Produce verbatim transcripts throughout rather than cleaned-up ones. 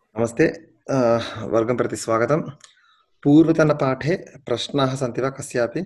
नमस्ते वर्गं प्रति स्वागतं। पूर्वतनपाठे प्रश्नाः सन्ति वा कस्यापि?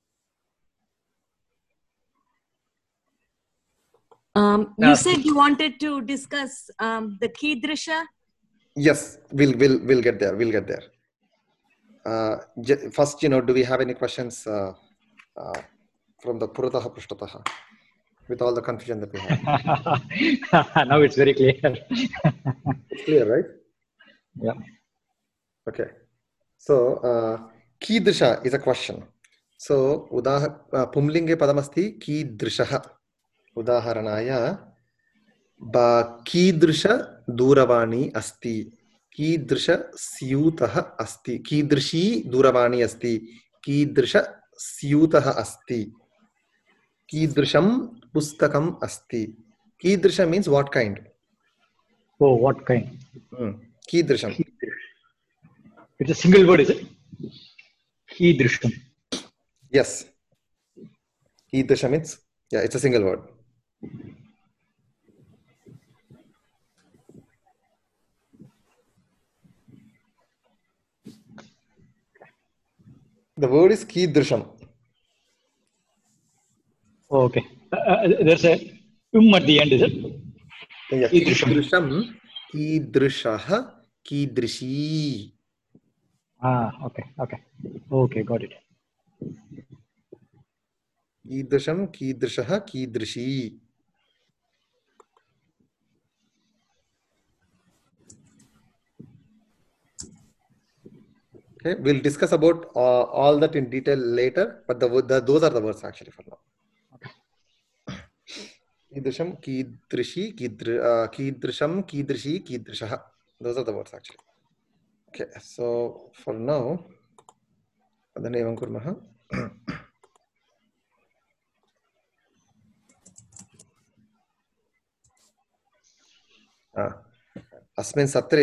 Um, you said you wanted to discuss um, the Kidrisha? Yes, we'll, we'll, we'll get there. We'll get there. Uh, first, you know, do we have any questions uh, uh, from the Purataha Pushtataha with all the confusion that we have? Now it's very clear. It's clear, right? Yeah. Okay. So, uh, Kidrisha is a question. So, udah uh, Pumlinge padamasti Kidrishaha. Udaharanaya ba कीदृश दूरवाणी अस्ति, कीदृश स्यूतः अस्ति, कीदृशी दूरवाणी अस्ति, कीदृश स्यूतः अस्ति, कीदृशं पुस्तकम् अस्ति. कीदृश means what kind? Oh, what kind? Hmm. कीदृशं. It's a single word, is it? Kidrisham. Yes. कीदृश means, yeah, it's a single word. The word is Kidrisham. Oh, okay. Uh, uh, there's a um at the end, is it? Yeah. Kidrisham, Kidrishaha, Kidrishi. Ah, okay, okay. Okay, got it. कीदृशं कीदृशः कीदृशी. Okay, we'll discuss about uh, all that in detail later, but the, the those are the words actually for now. कीदृशं कीदृशी कीदृ कीदृशं कीदृशी कीदृशः. Those are the words actually. Okay, so for now adane evam kurmah. अस्मिन् सत्रे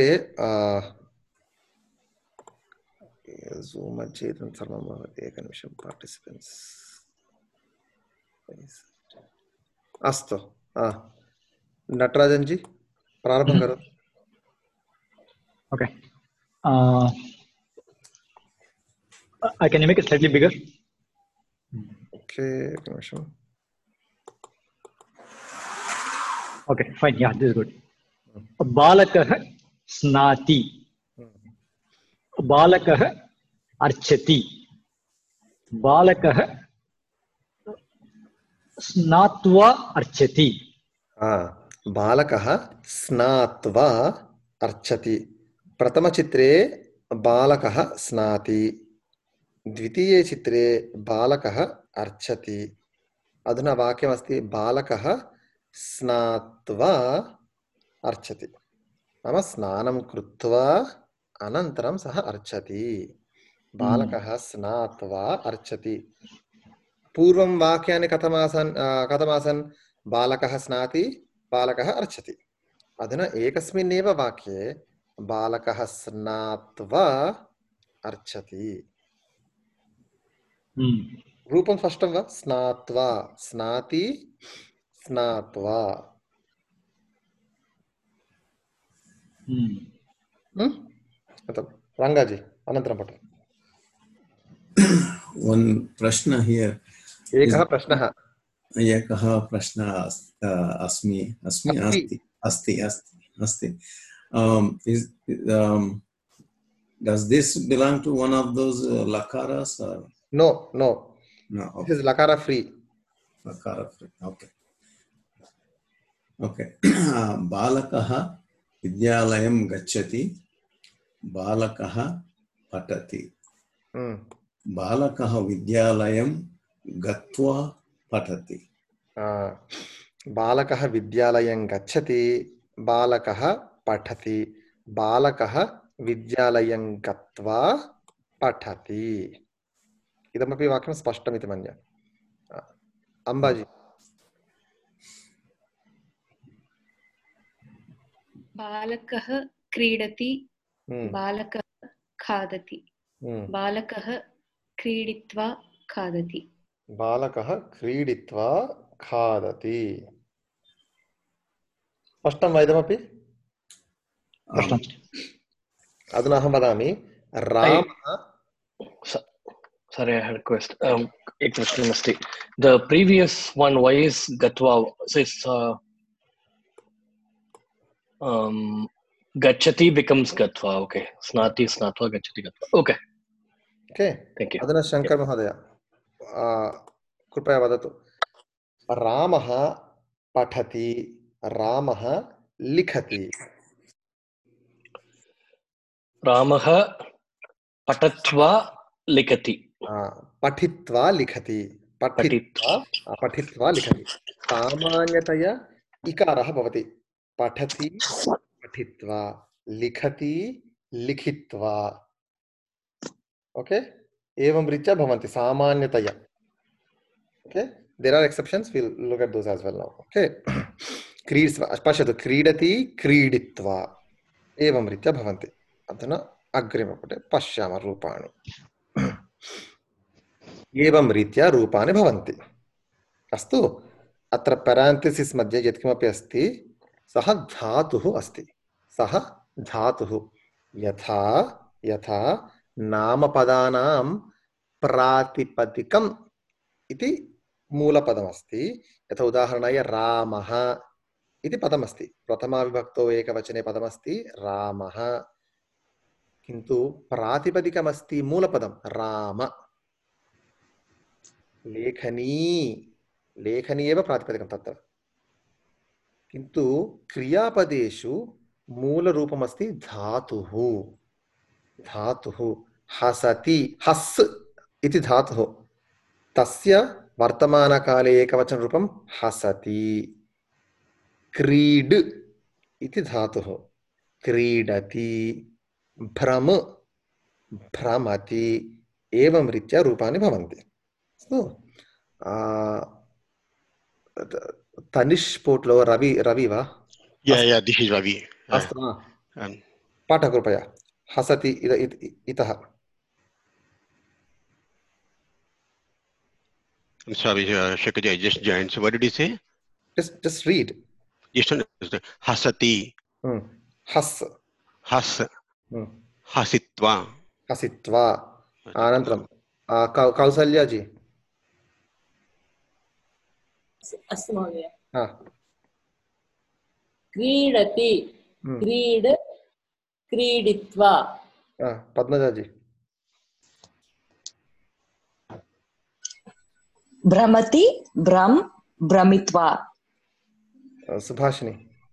Zoom मध्ये सर्वं भवति. एकनिमिषं participants. अस्तु, नटराजन जी प्रारम्भं करोतु. Okay. Uh, I can make it slightly bigger. Okay, एकनिमिषं. Okay, fine. Yeah, this is good. Balakah snati. Balakah archati. Balakah snatva archati. Ah, balakah snatva archati. प्रथम चित्रे बालकः स्नाति, द्वितीये चित्रे बालकः अर्चति. अधुना वाक्यमस्ति बालकः स्नात्वा अर्चति. नाम स्नानं कृत्वा अनन्तरं सः अर्चति. बालकः स्नात्वा अर्चति. पूर्वं वाक्यानि कथमासन् कथमासन्? बालकः स्नाति, बालकः अर्चति. अधुना एकस्मिन्नेव वाक्ये बालकः स्नात्वा अर्चति. रूपं स्पष्टं वा? स्नात्वा, स्नाति, स्नात्वा. रङ्गाजी अनन्तरं पठ. One prashna here. एकः प्रश्नः. एकः प्रश्नः अस्मि अस्मि अस्ति अस्ति अस्ति अस्ति. Um, is um, does this belong to one of those uh, lakaras or no? No, no. Okay. This is lakara free. Lakara free. Okay. Okay. Balakaha vidyalayam gacchati. Balakaha patati. Hmm. Balakaha vidyalayam gatva patati. Ah, balakaha vidyalayam gacchati. Balakaha पठति. बालकः विद्यालयं गत्वा पठति. इदमपि वाक्यं स्पष्टमिति मन्ये. अम्बाजी. बालकः क्रीडति, बालकः खादति. बालकः क्रीडित्वा खादति. बालकः क्रीडित्वा खादति. स्पष्टं वा इदमपि? अधुना अहं वदामि रामः. Sorry, I had a request. Um, एक प्रश्न अस्ति. The previous one, why is Gatva? Says uh, um, Gachati becomes Gatva. Okay, Snati, Snatva, Gachati, Gatva. Okay. Okay. Thank you. अधुना शङ्कर महोदय कृपया वदतु. रामः पठति, रामः लिखति. रामः पठत्वा लिखति. पठित्वा लिखति. पठित्वा पठित्वा लिखति. सामान्यतया इकारः भवति. पठति, पठित्वा, लिखति, लिखित्वा. ओके, एवं रीत्या भवन्ति सामान्यतया. Okay, there are exceptions, will look at those as well now. Okay, क्रीड्त्वा, पश्यतु, क्रीडति, क्रीडित्वा, एवं रीत्या भवन्ति. अधुना अग्रिमपुटे पश्यामः रूपाणि. एवं रीत्या रूपाणि भवन्ति. अस्तु, अत्र पेरांथेसिस् मध्ये यत्किमपि अस्ति सः धातुः अस्ति. सः धातुः यथा यथा नामपदानां प्रातिपदिकम् इति मूलपदमस्ति. यथा उदाहरणाय रामः इति पदमस्ति. प्रथमाविभक्तौ एकवचने पदमस्ति रामः, किन्तु प्रातिपदिकमस्ति मूलपदं राम. लेखनी, लेखनी एव प्रातिपदिकं तत्र. किन्तु क्रियापदेषु मूलरूपमस्ति धातुः. धातुः हसति, हस् इति धातुः, तस्य वर्तमानकाले एकवचनरूपं हसति. क्रीड इति धातुः, क्रीडति. भ्रम, भ्रमति. एवं रीत्या रूपाणि भवन्ति. अस्तु, तनिष् पोट्लो रवि रवि वा? Yeah, yeah, this is Ravi. अस्तु, पाठ कृपया. हसति इतः. I'm sorry, uh, Shekaji, I just joined. So what did he say? Just, just read. Just hasati. Hmm. Has. Has. Hmm. Hasitva. Hasitva. Anantram. Uh, Kausalya ji. अस्तु महोदय. हाँ. क्रीडति, creed, क्रीडित्वा. हाँ, पद्मजा जी. भ्रमति, भ्रम, भ्रमित्वा. सुभाषिनी.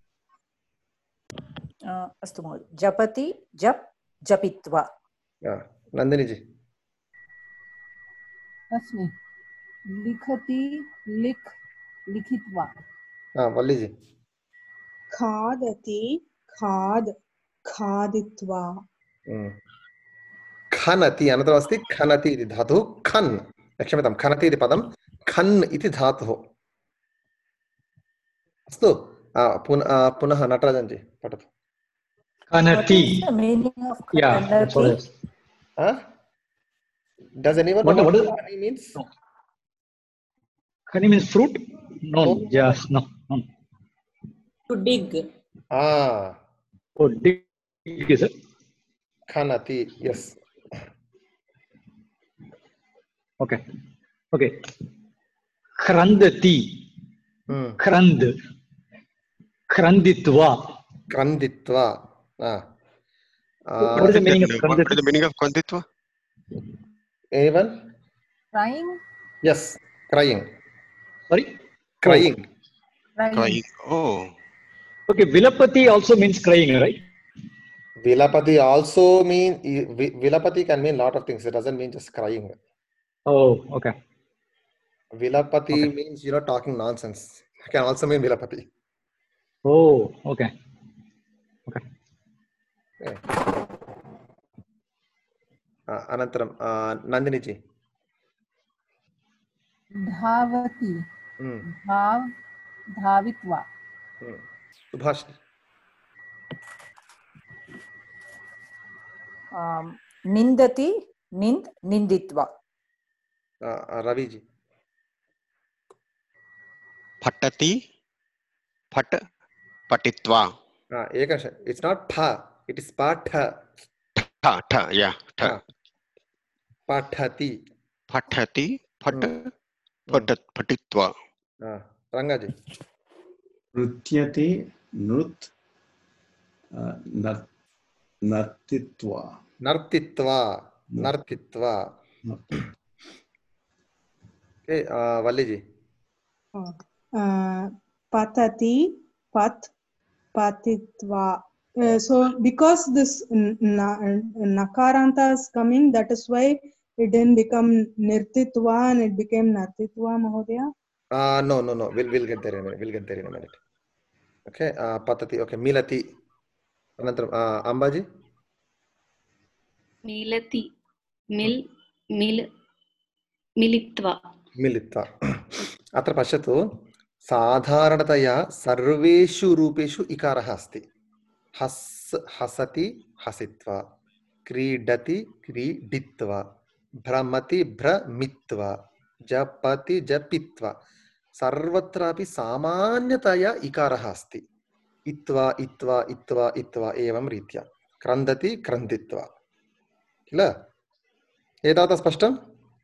अस्तु महोदय. जपति, जप, जपित्वा. नंदिनी जी. अस्मि. लिखति, लिख, लिखित्वा. हाँ, वल्ली जी. खादति, खाद, खादित्वा. खनति, अनन्तरम् अस्ति खनति इति धातुः. खन्, क्षम्यतां, खनति इति पदं खन् इति धातुः. अस्तु, पुनः पुनः नटराजन् जी पठतु. खनति. Yeah, that's what it is. Huh? Does anyone what, know what, what is, khani means? No. Khani means fruit? No, no. Yes, no, no. To dig. Ah. Oh, dig is it? Khanati, yes. Okay. Okay. Krandati. Hmm. Krand. Kranditva. Kranditva. Ah. Uh, what is the meaning of Kranditva? What is the meaning of Kranditva? Anyone? Crying? Yes, crying. Sorry? Crying. Crying. Crying. Oh. Okay, Vilapati also means crying, right? Vilapati also mean, Vilapati can mean a lot of things. It doesn't mean just crying. Oh, okay. Vilapati okay. means, you know, talking nonsense. It can also mean Vilapati. Oh, okay. Okay. Okay. Uh, Anantaram, uh, Nandini ji. Dhavati. Hmm. Dhav, dhavitva. Hmm. Subhash. Um, Nindati, nind, ninditva. Uh, uh, Ravi ji. Patati, pat, patitva. Ah, ekasha. It's not pha. It is patha. Tha, tha, yeah, tha. Ah, pathati. Pathati, phat, Hmm. phat, phatitva. Ah, Rangaji. Nrutyate, nrut, uh, nar- nartitva. Nartitva. No. Nartitva. Nartitva. Okay, uh, Valliji. Uh, patati, pat, patitva. Uh, so because this n- na- nakaranta is coming, that is why it didn't become nirtitva and it became nartitva, Mahodaya. Uh, no, no, no. We'll, we'll get there in a minute. We'll get there in a minute. Okay, uh, patati. Okay, milati. Anantaram, uh, Ambaji. मिलति मिल् मिल् मिलित्वा मिलित्वा. अत्र पश्यतु साधारणतया सर्वेषु रूपेषु इकारः अस्ति. हस् हसति हसित्वा, क्रीडति क्रीडित्वा, भ्रमति भ्रमित्वा, जपति जपित्वा. सर्वत्रापि सामान्यतया इकारः अस्ति. इत्वा इत्वा इत्वा इत्वा एवं रीत्या. क्रन्दति क्रन्दित्वा. किल? एतावत् स्पष्टम्?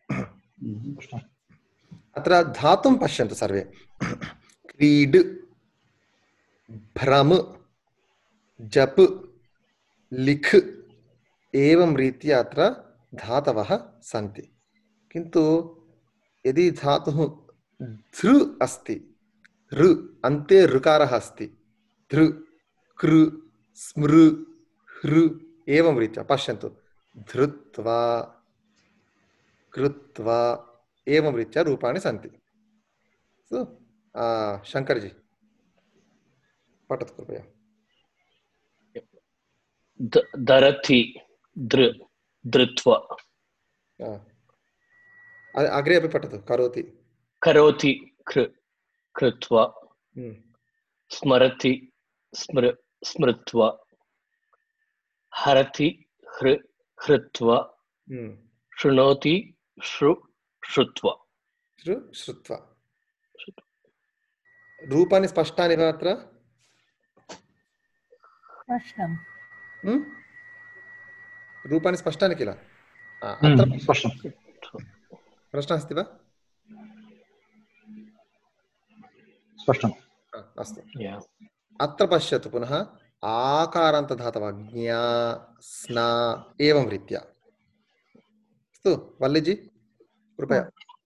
अत्र धातुं पश्यन्तु सर्वे. क्रीड्, भ्रम, जप, लिख एवं रीत्या अत्र धातवः सन्ति. किन्तु यदि धातुः धृ अस्ति, ऋ अन्ते ऋकारः अस्ति, धृ, कृ, स्मृ, हृ एवं रीत्या पश्यन्तु. धृत्वा, कृत्वा एवं रीत्या रूपाणि सन्ति. सो शङ्करजी पठतु कृपया. धरति दृ धृत्वा. अग्रे अपि पठतु. करोति करोति कृ कृत्वा. स्मरति स्मृ स्मृत्वा. हरति हृ हृत्वा. शृणोति श्रु श्रुत्वा. श्रु श्रुत्वा. रूपाणि स्पष्टानि वा अत्र? स्पष्टम्. रूपाणि स्पष्टानि किल? स्पष्टं. प्रश्नः अस्ति वा? स्पष्टम्. अस्तु. अत्र पश्यतु पुनः आकारान्तधातवः ज्ञा स्ना एवं रीत्या. अस्तु वल्लीजी कृपया.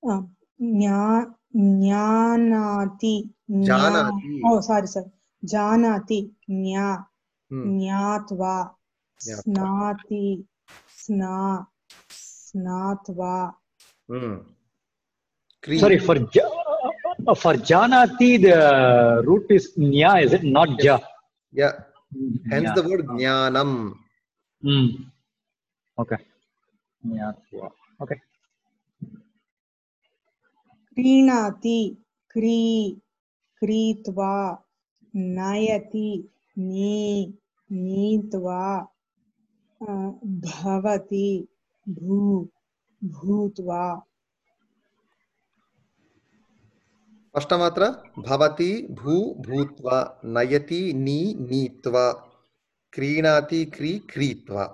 ज्ञानाति जानाति. ओ सारी सर जानाति ज्ञा ज्ञात्वा स्नाति स्ना स्नात्वा. Sorry, for ja, uh, for janati the root is nya, is it not ja? Yeah. Hence yeah. the word jnanam. Mm. Okay. Jnatva. Okay. क्रीणाति क्री क्रीत्वा नयति नी नीत्वा भवति भू भूत्वा. अष्टमात्र भवति भू भूत्वा नयति नी नीत्वा क्रीणाति क्री क्रीत्वा.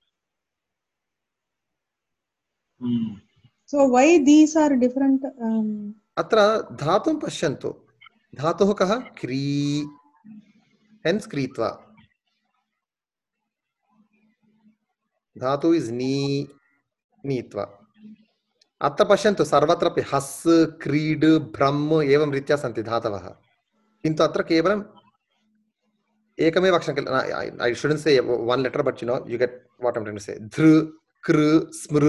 Hmm. So why these are different? Um... अत्र धातुं पश्यन्तु. धातुः कः? क्री. हेन्स् क्रीत्वा. धातु इस् नी नीत्वा. अत्र पश्यन्तु सर्वत्रापि हस् क्रीड् भ्रम् एवं रीत्या सन्ति धातवः. किन्तु अत्र केवलम् एकमेव अक्षरं किल. I shouldn't say one letter, but you know you get what I'm trying to say. धृ कृ स्मृ.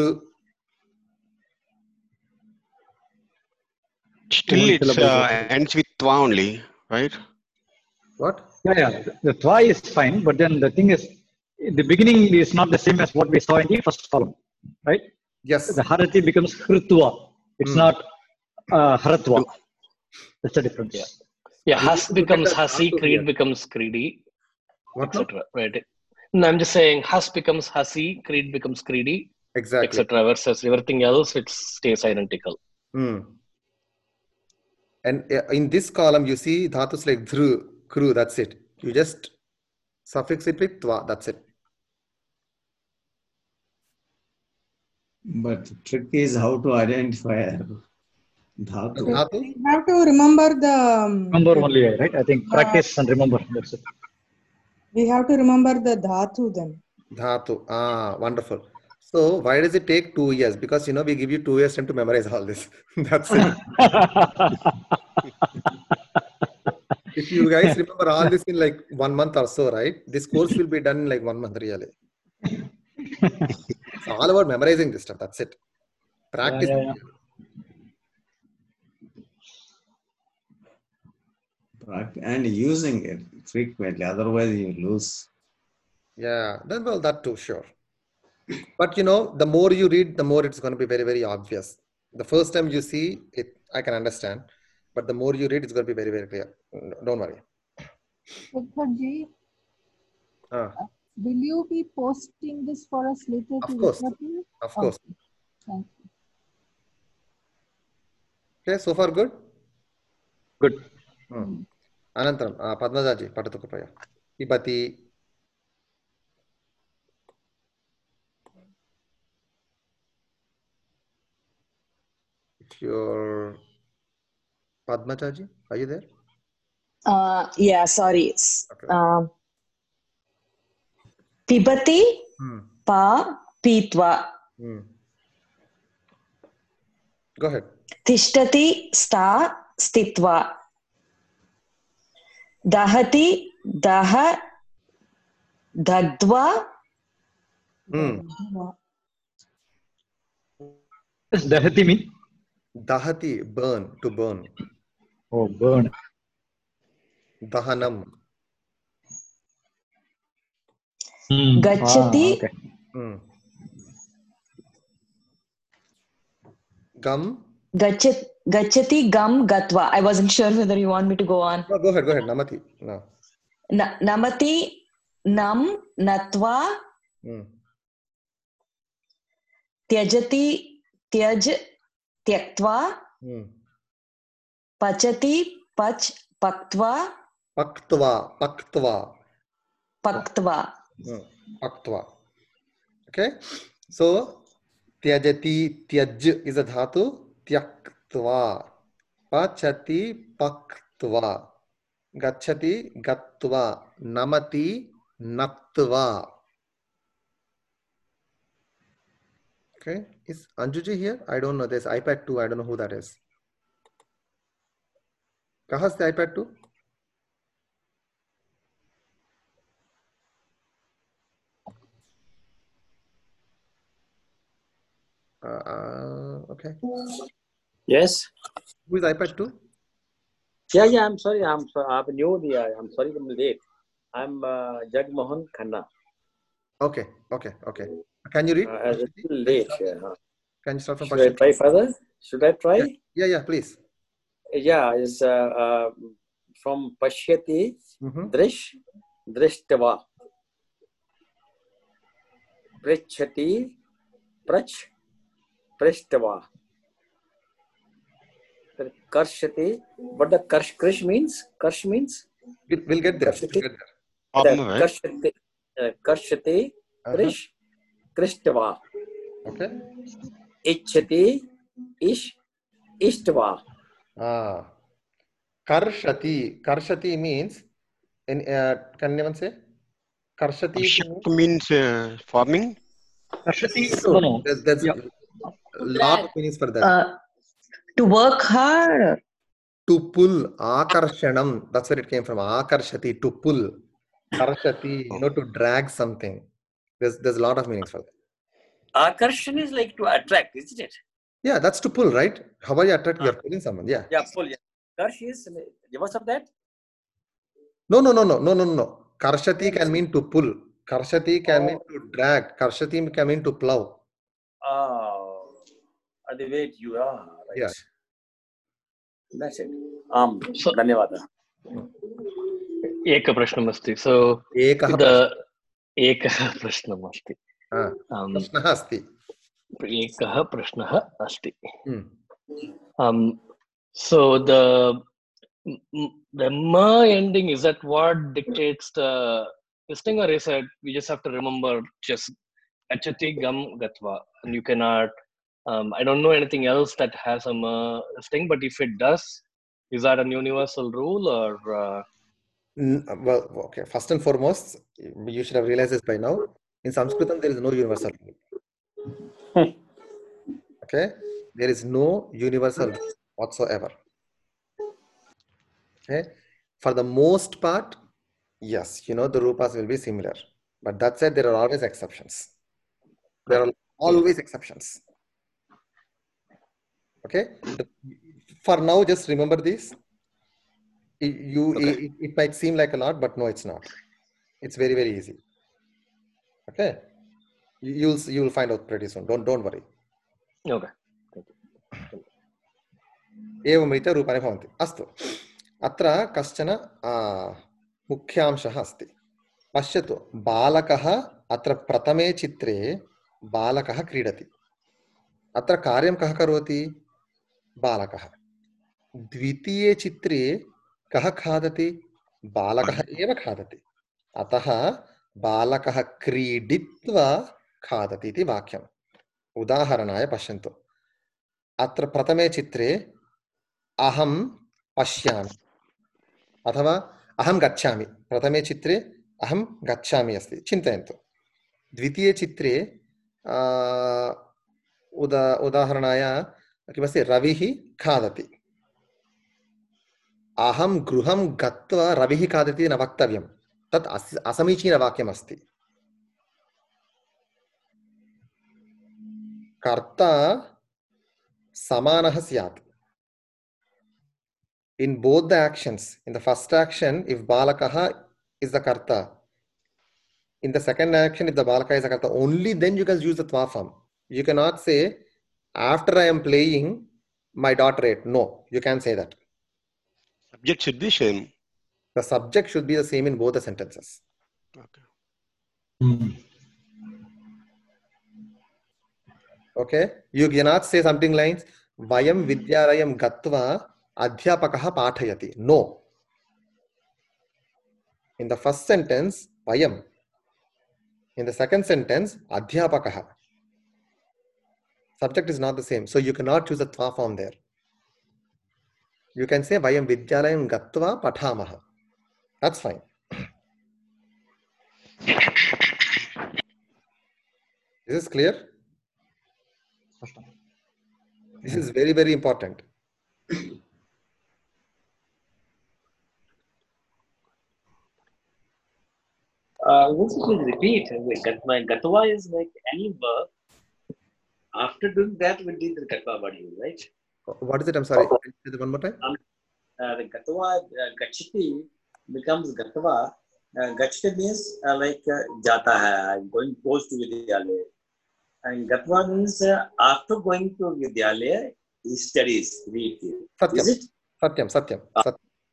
Still it's uh, ends with twa only, right? What? Yeah, yeah. The twa is fine, but then the thing is, the beginning is not the same as what we saw in the first column, right? Yes. The harati becomes hrutva. It's mm. not uh, haratva. That's the difference. Yeah. Yeah. Has becomes hasi, creed becomes creedy, et cetera. Right. No, I'm just saying has becomes hasi, creed becomes creedy, exactly, et cetera. Versus everything else, it stays identical. Mm. And in this column, you see dhatus like dhru, kru, that's it. You just Suffix it with twa. That's it. But the trick is how to identify dhatu. Dhatu? You have to remember the. um, Remember only, right? I think the- practice and remember. That's it. We have to remember the dhatu then. Dhatu. Ah, wonderful. So why does it take two years? Because you know we give you two years time to memorize all this. That's it. If you guys remember all this in like one month or so, right? This course will be done in like one month really. It's all about memorizing this stuff. That's it. Practice. Yeah, yeah, Prac- And using it frequently, otherwise you lose. Yeah, then well, that too, sure. But you know, the more you read, the more it's going to be very, very obvious. The first time you see it, I can understand. But the more you read, it's going to be very, very clear. Don't worry. Shekharji, Ah, will you be posting this for us later Of to course. refer to? of course. Okay, thank you. Okay, so far good? Good. Hmm. Anantaram, uh, Padmajaji, patatu kripaya. Pibati. If you're Padmajaji, are you there? Uh, yeah, sorry. S- Okay. Um, Pibati Hmm. pa pitva. Hmm. Go ahead. Tishtati sta stitva. Dahati daha dagdva. Hmm. Does dahati mean? Dahati, burn, to burn. Oh, burn. Dahanam. Hmm. Gacchati. Ah, okay. Hmm. Gum. Gachat, gachati gam gatva. I wasn't sure whether you want me to go on. No, go ahead, go ahead. Namati. No. Na, namati nam natva Hmm. tyajati tyaj tyaktva Hmm. pachati pach paktva Paktva, paktva. paktva. Hmm. Paktva. Okay. So, tyajati, tyaj is a dhatu. Tyaktva. Pachati, paktva. Gachati, gatva. Namati, natva. Okay. Is Anjuji here? I don't know. There's iPad two. I don't know who that is. Kaha's the iPad two? Uh, uh, okay. Yes. Who is iPad two? Yeah, yeah. I'm sorry. I'm so, I'm new there. I'm sorry I'm late. I'm uh, Jagmohan Khanna. Okay, okay, okay. Can you read? Uh, I'm still late. Yeah. Can you start from Should I Pashyati? try further? Should I try? Yeah, yeah, yeah, please. Yeah, it's uh, uh, from Pashyati Mhm. Drish Drishtava. Prichati Prach Prishtava. Karshati. What the Karsh Krish means? Karsh means? We'll, we'll get there. We'll Karshati. get there. The Problem, right? Karshati. uh, Karshati Uh-huh. Krish Krishtava. Okay. Ichati Ish Ishtava. Ah. Karshati. Karshati means, in, uh, can anyone say? Karshati Karshak means uh, farming. Karshati, no, no. There's, there's Yeah. a lot of meanings for that. Uh, to work hard. To pull. Akarshanam. That's where it came from. Akarshati. To pull. Karshati. You know, to drag something. There's, there's a lot of meanings for that. Akarshan is like to attract, isn't it? Yeah, that's to pull, right? How are you attract? You're pulling someone. Yeah. Yeah, pull. Yeah. Karsh is what's of that? No, no, no, no, no, no, no. Karshati can mean to pull. Karshati can mean to drag. Karshati can mean to plow. Oh, the way you are. Right. Yeah. That's it. Um, So- Dhanyavada. एकः प्रश्नमस्ति सो एकः the एकः प्रश्नमस्ति Ah, um, प्रश्नः अस्ति. एकः प्रश्नः अस्ति Hmm. um, so the m- the ma ending, is that what dictates the listing a reset, we just have to remember just gachati gam gatva, and you cannot. Um, I don't know anything else that has a uh, listing, but if it does, is that an universal rule or? Uh... Well, okay. First and foremost, you should have realized this by now. In Sanskritam, there is no universal rule. Okay, there is no universal rule whatsoever. Okay, for the most part, yes, you know, the rupas will be similar, but that said, there are always exceptions. There are always exceptions. Okay, the, for now, just remember this. It, you, okay. it, it might seem like a lot, but no, it's not. It's very, very easy. Okay, you, you'll you'll find out pretty soon. Don't don't worry. Okay. एवं रीत्या रूपाणि भवन्ति. अस्तु, अत्र कश्चन मुख्यांशः अस्ति. पश्यतु, बालकः अत्र प्रथमे चित्रे बालकः क्रीडति. अत्र कार्यं कः करोति? बालकः. द्वितीये चित्रे कः खादति? बालकः एव खादति. अतः बालकः क्रीडित्वा खादति इति वाक्यम्. उदाहरणाय पश्यन्तु. अत्र प्रथमे चित्रे अहं पश्यामि अथवा अहं गच्छामि. प्रथमे चित्रे अहं गच्छामि अस्ति. चिन्तयन्तु. द्वितीये चित्रे उदा उदाहरणाय किमस्ति? रविः खादति. अहं गृहं गत्वा रविः खादति न वक्तव्यं. तत् असमीचीनवाक्यमस्ति. कर्ता समानः स्यात्. In both the actions, in the first action, if balakaha is the karta, in the second action, if the balaka is the karta, only then you can use the tva form. You cannot say, after I am playing, my daughter ate. No, you can't say that. Subject should be same. The subject should be the same in both the sentences. Okay. Mm. Okay, you cannot say something like Vayam Vidyalayam Gatva Adhyapakaha Pathayati. No. In the first sentence, Vayam. In the second sentence, Adhyapakaha. Subject is not the same. So you cannot use the tva form there. You can say Vayam Vidyalayam Gatva Pathamaha. That's fine. Is this clear? This is very, very important. Uh, let's please repeat. Gatva is like any verb. After doing that, we did the Gatva body, right? What is it? I'm sorry. Can you say one more time? Um, uh, the Gatva, uh, Gachiti becomes Gatva. Uh, Gachiti means uh, like uh, Jata hai, I'm going close to Vidyalaya. And Gatva means uh, after going to Vidyalaya, he studies, read. Satyam. Is it? Satyam, Satyam. Satyam.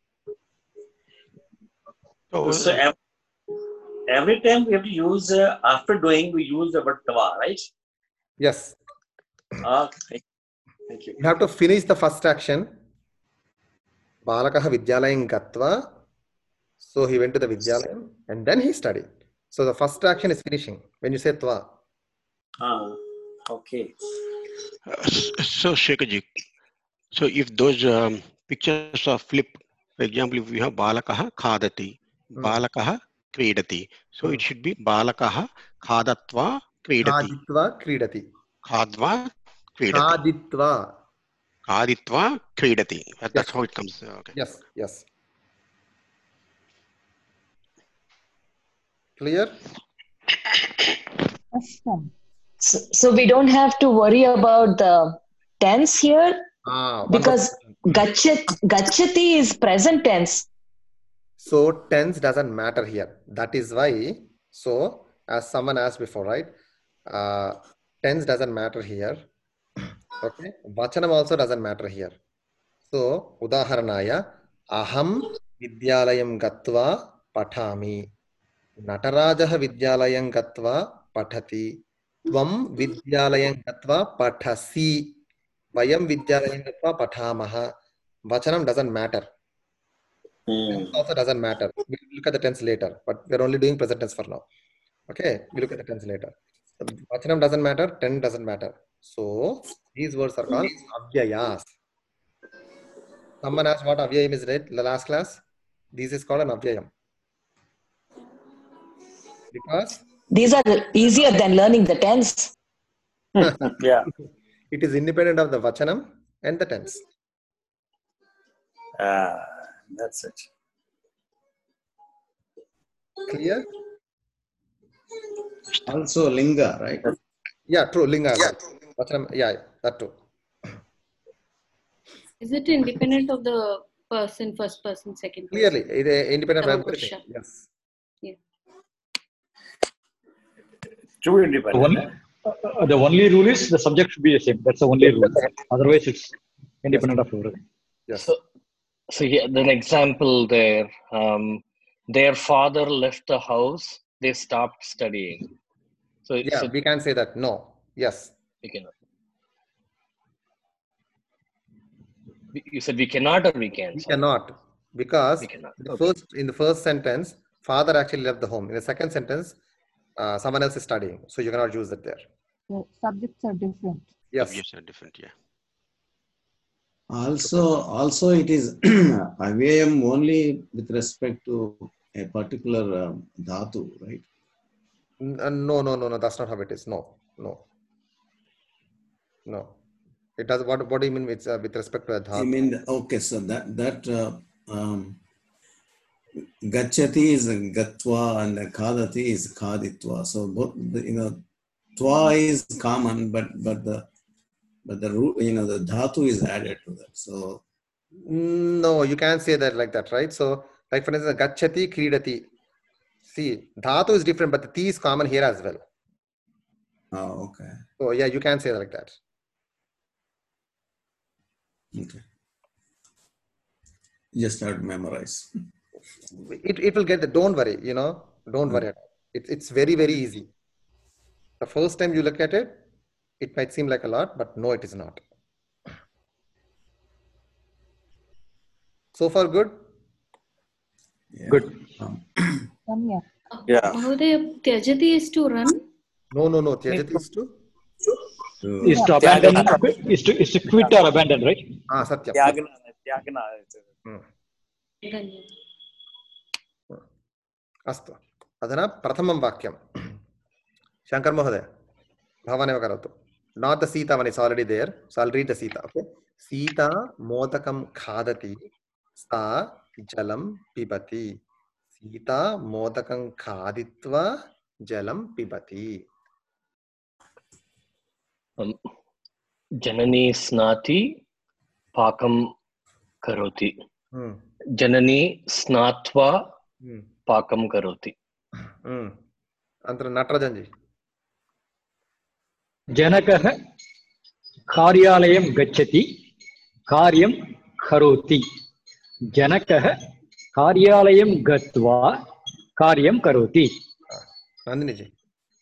Uh, so every, every time we have to use, uh, after doing, we use the word Tava, right? Yes. Okay. Thank you. You have to finish the first action. Balakaha Vidyalayam Gatva. So he went to the Vidyalayam and then he studied. So the first action is finishing when you say Tva. Ah, okay. Uh, so, Shekhaji, so if those um, pictures are flipped, for example, if we have Balakaha Khadati, mm. Balakaha Kridati. So mm. it should be Balakaha Khadatva Kridati. Khaditva Kridati. Khadva Kridati. Khaditva. Khaditva Kridati. That's yes. how it comes. Okay. Yes, yes. Clear? Awesome. So, so we don't have to worry about the tense here ah, because gachat, gachati is present tense. So tense doesn't matter here. That is why, so as someone asked before, right? Uh, tense doesn't matter here. Okay. Vachanam also doesn't matter here. So, udaharanaya, aham vidyalayam gatva pathami. Natarajaha vidyalayam gatva pathati. Tvam vidyalayam gatva pathasi. Vayam vidyalayam gatva pathamaha. Vachanam doesn't matter. Hmm. Also doesn't matter. We'll look at the tense later, but we're only doing present tense for now. Okay, we look at the tense later. Vachanam doesn't matter, tense doesn't matter. So these words are called avyayas. Someone asked what avyayam is, right? The last class. This is called an avyayam. Because These are easier than learning the tense. Yeah. it is independent of the vachanam and the tense. Ah, that's it. Clear? Also linga, right? Yeah, true. Linga. as well. Vachanam, yeah, that too. Is it independent of the person, first person, second person? Clearly, it is independent of Sarvapurusha. everything. Yes. Yeah. True The independent. only, uh, the only rule is the subject should be the same. That's the only rule. Otherwise, it's independent of everything. Yes. So, so yeah, an example there. Um, their father left the house. They stopped studying. So, Yeah, so we can say that. No. Yes. we cannot. You said we cannot, or we can. We Sorry. cannot, because We cannot. the Okay. first in the first sentence, father actually left the home. In the second sentence, uh, someone else is studying, so you cannot use it there. The subjects are different. Yes. Subjects are different, yeah. Also, also it is avyayam only with respect to a particular um, dhatu, right? N- uh, no, no, no, no. That's not how it is. No, no, no. It does. What What do you mean with uh, with respect to a I dhatu? mean, the- okay, so that that uh, um, gacchati is gatva and khadati is khaditva. So both, the, you know, twa is common, but but the but the root, you know, the dhatu is added to that. So No, you can't say that like that, right? So, like for instance, gacchati, kridati. See, dhatu is different, but the ti is common here as well. oh, okay, So yeah, you can say that like that. okay. Just have to memorize. It, it will get the, don't worry, you know, don't worry. It's it's very, very easy. The first time you look at it, it might seem like a lot, but no, it is not. So far, good? Good. Um, Samya. Yeah. Mahodaya, Tyajati is to run. No, no, no. Tyajati is to? to- Is to abandon, is to, is to quit or abandon, right? Ah, Satyam. Tyagana. Tyagana. Hmm. Dhanyavad. अस्तु अधुना प्रथमं वाक्यं शंकर महोदय भवानेव करोतु not the Sita one is already there, so I'll read the Sita. Okay, Sita modakam khadati sa jalam pibati. Sita modakam khaditva jalam pibati. Um, Janani snati pakam karoti. Hmm. Janani snatva Hmm. pakam karoti. Hmm. Antara Natarajanji. जनकः कार्यालयं गच्छति कार्यं करोति जनकः कार्यालयं गत्वा कार्यं करोति नंदिनी जी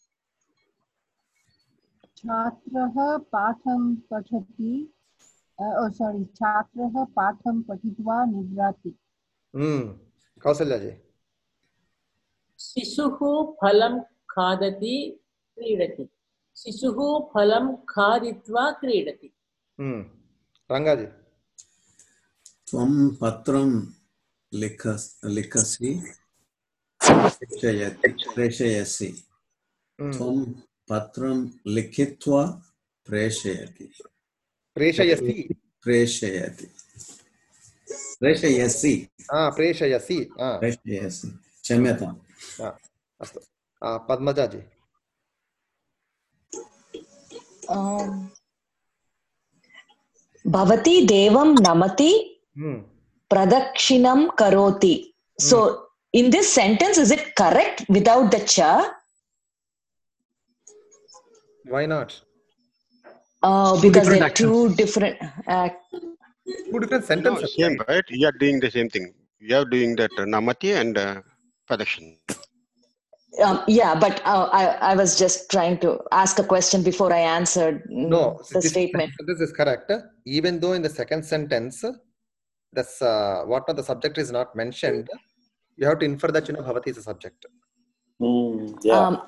छात्रः पाठं पठति ओ सॉरी छात्रः पाठं पठित्वा निद्राति हम्म कौशल्या जी शिशुः फलं खादति क्रीडति शिशुः फलं खादित्वा क्रीडति हम्म रंगा जी त्वं पत्रं लिखस् लिखसि प्रेषयति प्रेषयसि त्वं पत्रं लिखित्वा प्रेषयति प्रेषयसि प्रेषयति प्रेषयसि हाँ प्रेषयसि हाँ प्रेषयसि क्षम्यताम् हाँ अस्तु पद्मजा जी भवती देवं नमति प्रदक्षिणं करोति. So in this sentence, is it correct without the cha? Why not? Uh, because they're two different. Uh, two different sentences. No, same, right? You are doing the same thing. You are doing that uh, namati and uh, pradakshin. Um, yeah, but uh, I, I was just trying to ask a question before I answered mm, no, the this statement. This is correct. Even though in the second sentence, this uh, what the subject is not mentioned, you have to infer that you know bhavati is a subject. Mm, yeah. Um,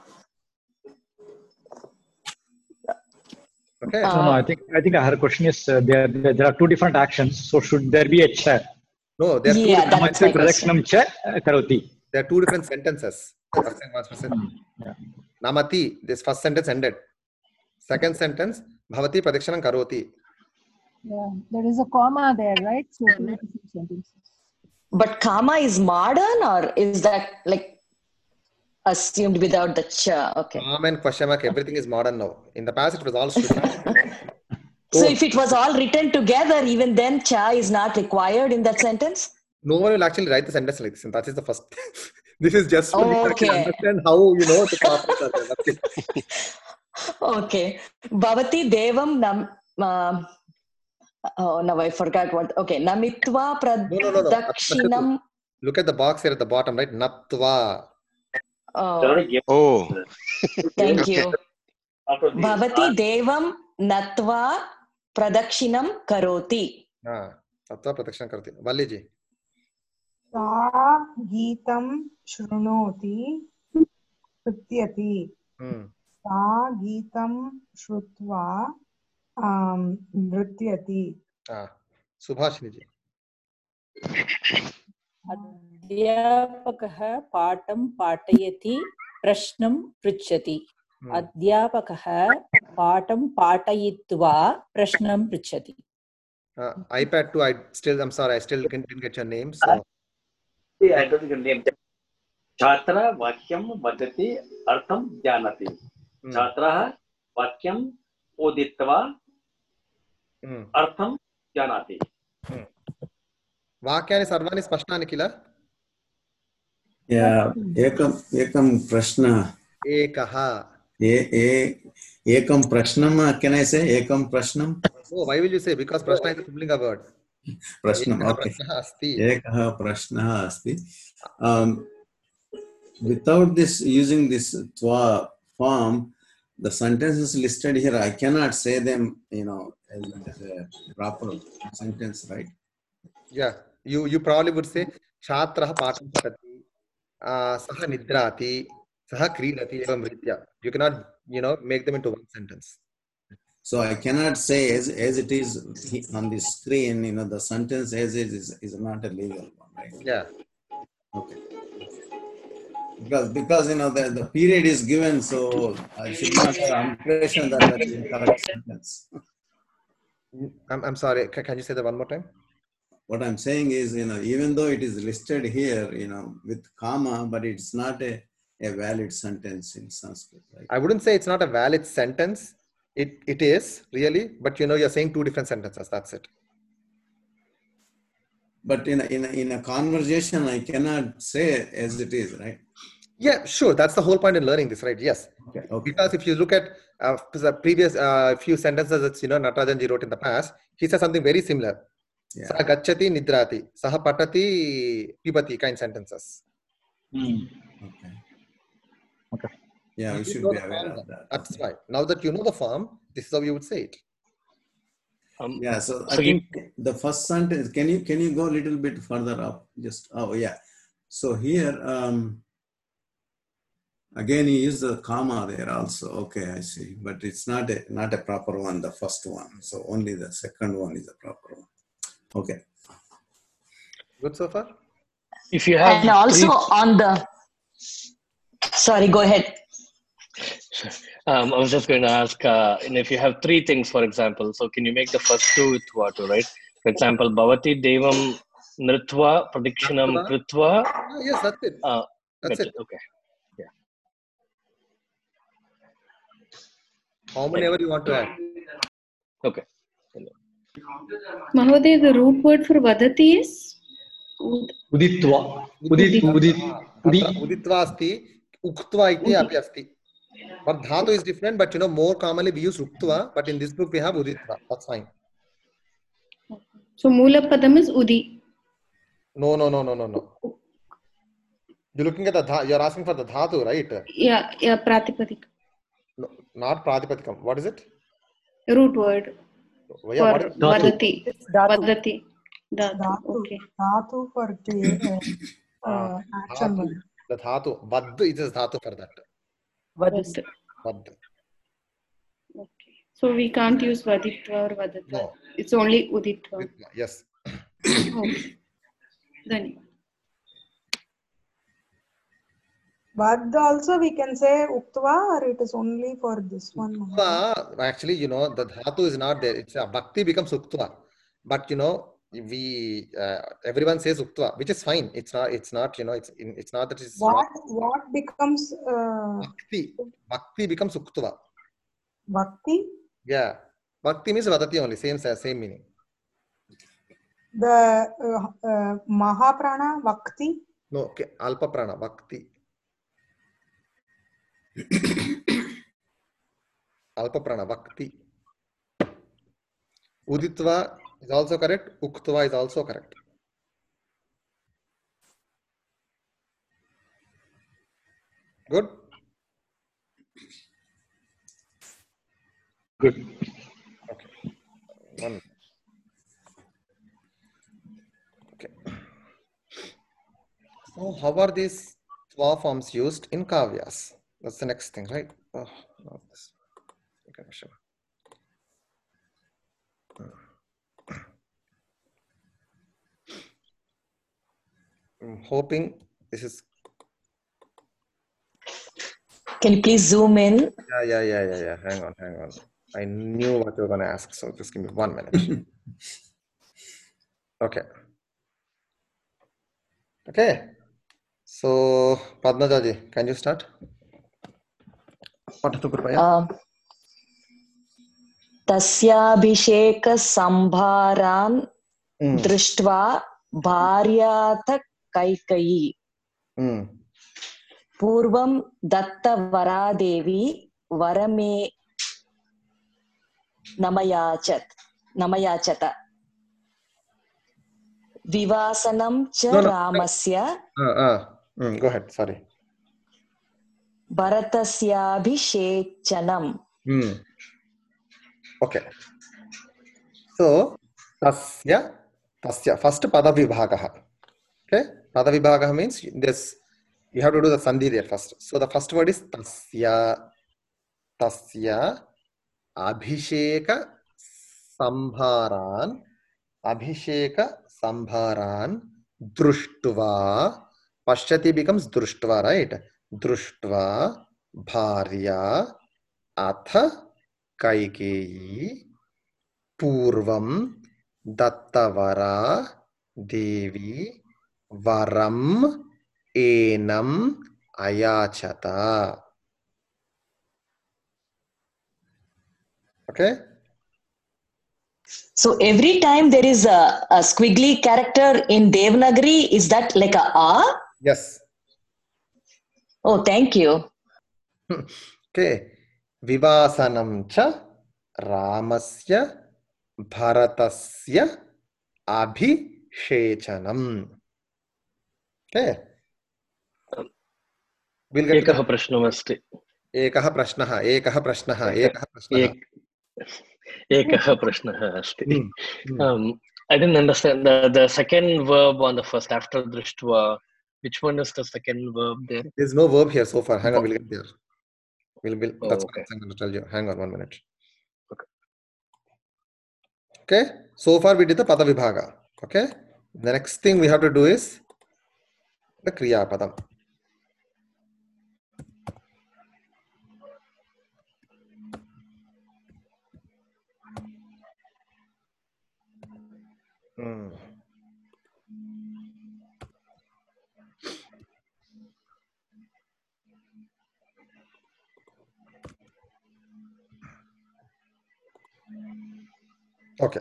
Okay. No, no, I think I think her question is uh, there, there there are two different actions. So should there be a cha? No, there are two yeah, different that's my question. Pradakshina cha uh, karoti. there are two different sentences. First and last sentence. Yeah. Namati, this first sentence ended. Second sentence, bhavati pradakshanam karoti. Yeah, there is a comma there, right? So two different sentences. But karma is modern, or is that like assumed without the cha? Okay. Mom and question mark, everything is modern now. In the past, it was all Shruti. So if it was all written together, even then cha is not required in that sentence? No one will actually write the sentence like this. And that is the first. This is just to Oh, actually okay. understand how you know the proper are there. That's it. Okay. Bhavati devam nam. Um, oh, now I forgot what. Okay. Namitva No, no, no, no. pradakshinam. Look at the box here at the bottom, right? Natva. Oh, Oh, thank you. After the- Bhavati devam natva pradakshinam karoti. Ah, Natva pradakshanam karoti. Valliji. सा गीतं शृणोति नृत्यति Hmm. सा गीतं श्रुत्वा आम, नृत्यति Ah, Subhashiniji. अध्यापकः पाठं पाठयति प्रश्नं पृच्छति अध्यापकः पाठं पाठयित्वा प्रश्नं पृच्छति Uh, iPad two, I still, I'm sorry, I still didn't get your name. So, I don't think your name. Chhatra vakyam vadati artham jnanati. Chhatrah vakyam uditva hmm. artham jnanati. Vakyani sarvani spashtani kila? Yeah, ekam ekam prashna. Ekaha. E, e, ekam prashnam, can I say ekam prashnam? Oh, why will you say? Because prashna is a pullinga word. Prashnam, Ekaha okay. prashnaha asti. Ekaha prashnaha asti. Um, without this, using this twa form, the sentences listed here, I cannot say them, you know, as a proper sentence, right? Yeah, you you probably would say Chhatrah patam patati, uh, saha nidrati, saha kridati evam ritya. You cannot, you know, make them into one sentence. So I cannot say as, as it is on the screen, you know, the sentence as it is is not a legal one, right? Yeah. Okay. Because, because you know, the, the period is given, so I should not have impression that that is a correct sentence. I'm, I'm sorry, can, can you say that one more time? What I'm saying is, you know, even though it is listed here, you know, with comma, but it's not a, a valid sentence in Sanskrit, right? I wouldn't say it's not a valid sentence. It it is really, but you know, you're saying two different sentences. That's it. But in a, in a, in a conversation, I cannot say as it is, right? Yeah, sure. That's the whole point in learning this, right? Yes. Okay. Okay. Because if you look at uh, the previous uh, few sentences that you know Natarajanji wrote in the past, he said something very similar. Yeah. Saha gacchati nidrati, saha patati pibati kind sentences. Mm. Okay. Okay. Yeah, we You should know be the aware form of that. That's why. Now that you know the form, this is how you would say it. Um, Yeah, so I so you, think the first sentence, can you can you go a little bit further up? Just, oh yeah. So here, um, again, you use the comma there also. Okay, I see. But it's not a, not a proper one, the first one. So only the second one is a proper one. Okay. Good so far? if you have And also three, on the. Sorry, go ahead. um, I was just going to ask, uh, and if you have three things, for example, so can you make the first two with Vatu, right? For example, Bhavati Devam Nritva Pradikshinam Natva? Kritva. Ah, yes, that's it. Uh, That's gotcha. it. Okay. Yeah. How many ever you want to add? Okay. Mahoday, the root word for vadati is? Uditva. Udit, udit, udi. Atra uditva asti, uktva iti api asti. But dhatu is different, but you know, more commonly we use uktva, but in this book we have uditva. That's fine. So Mula Padam is Udi. No, no, no, no, no, no. You're looking at the dha, you're asking for the dhatu, right? Yeah, yeah, Pratipadik. No, not pratipatikam. What is it? Root word Yeah, what for is it? vadati. Dhatu. Vadati. Dhatu. Dhatu. Okay. Dhatu for crea- uh, uh, action Dhatu. word. The dhatu. Vad is a dhatu for that. Vad. Vad. Okay. So we can't use vaditva or vadatva. No. It's only uditva. Yes. Okay. Dhanyavad. Vad also we can say uktva, or it is only for this one. Uktva, actually, you know, the dhatu is not there. It's a bhakti becomes uktva. But you know, we uh, everyone says uktva, which is fine. It's not. It's not. You know. It's in, it's not that it's What wrong. what becomes uh, Bhakti. Bhakti becomes uktva. bhakti? Yeah. Bhakti means vadati only. Same same meaning. The uh, uh, mahaprana bhakti. No. Okay. Alpa prana bhakti. Alpa prana bhakti. Uditva is also correct. Uktva is also correct. Good. Good. Okay. One. Okay. So how are these twa forms used in kavyas? That's the next thing, right? Oh, not this. Okay, sure. I'm hoping this is. Can you please zoom in? Yeah, yeah, yeah, yeah, yeah. Hang on, hang on. I knew what you were going to ask, so just give me one minute. Okay. Okay. So, Padmajaji, can you start? Patatu kripaya. Um, तस्याभिषेक संभारान् दृष्ट्वा भार्याथ कैकेयी पूर्वं दत्तवरादेवी वरमे नमयाचत नमयाचत विवासनं च No, no, no. रामस्य Uh, uh, mm, go ahead. Sorry. भरतस्याभिषेचनम्. Hmm. Okay. So, tasya, tasya. First, padavibhagaha. Okay. Padavibhagaha means this. You have to do the sandhi there first. So the first word is tasya. Tasya abhisheka sambharan. Abhisheka sambharan društva. Pashyati becomes društva, right? Društva bharya atha Kaikeyi Purvam Dattavara Devi Varam Enam Ayachata. Okay? So every time there is a, a squiggly character in Devanagari, is that like a A? Yes. Oh, thank you. Okay. Vivasanam cha Ramasya Bharatasya Abhishechanam. Okay. We'll get Ekah prashnamasti. Ekah prashnaha. Ekah prashnaha. Ekah prashnaha. Ekah prashnaha asti. Um, I didn't understand the, the second verb on the first after drishtva. Which one is the second verb there? There's no verb here so far. Hang on, we'll get there. We'll, we'll, Oh, that's okay. what I'm going to tell you. Hang on one minute. Okay. Okay. So far we did the pada vibhaga. Okay. The next thing we have to do is the kriya padam. Hmm. Okay.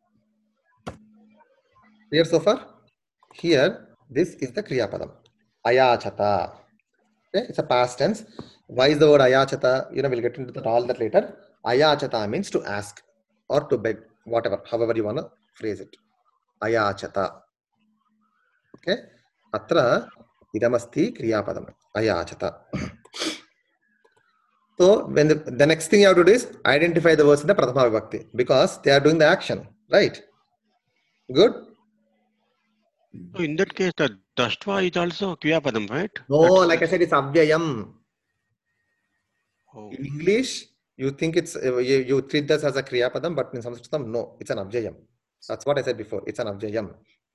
Clear so far? Here, this is the kriya padam. Ayachata. Okay, it's a past tense. Why is the word ayachata? You know, we'll get into that, all that later. Ayachata means to ask or to beg, whatever, however you want to phrase it. Ayachata. Okay. Atra idamasti kriya padam. Ayachata. So when the, the next thing you have to do is identify the words in the Prathama Vibhakti because they are doing the action, right? Good? So in that case, the dashtva is also kriya padam, right? No, That's- like I said, it's avyayam. Oh. In English, you think it's uh, you, you treat this as a kriya padam, but in Sanskritam, no, it's an avyayam. That's what I said before. It's an avyayam.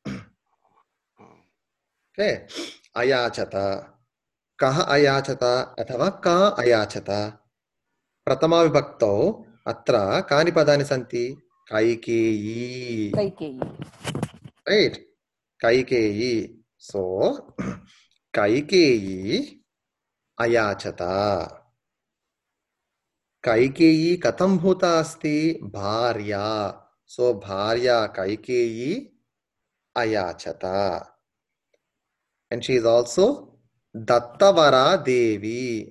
Okay. Ayachata. Kaha ayachata athava ka ayachata. Pratama vibhaktau atra kani padani santi? Kaikeyi. Kaikeyi. Right? Kaikeyi. So, Kaikeyi ayachata. Kaikeyi katam bhuta asti? Bharya. So, Bharya Kaikeyi ayachata. And she is also Dattavara Devi.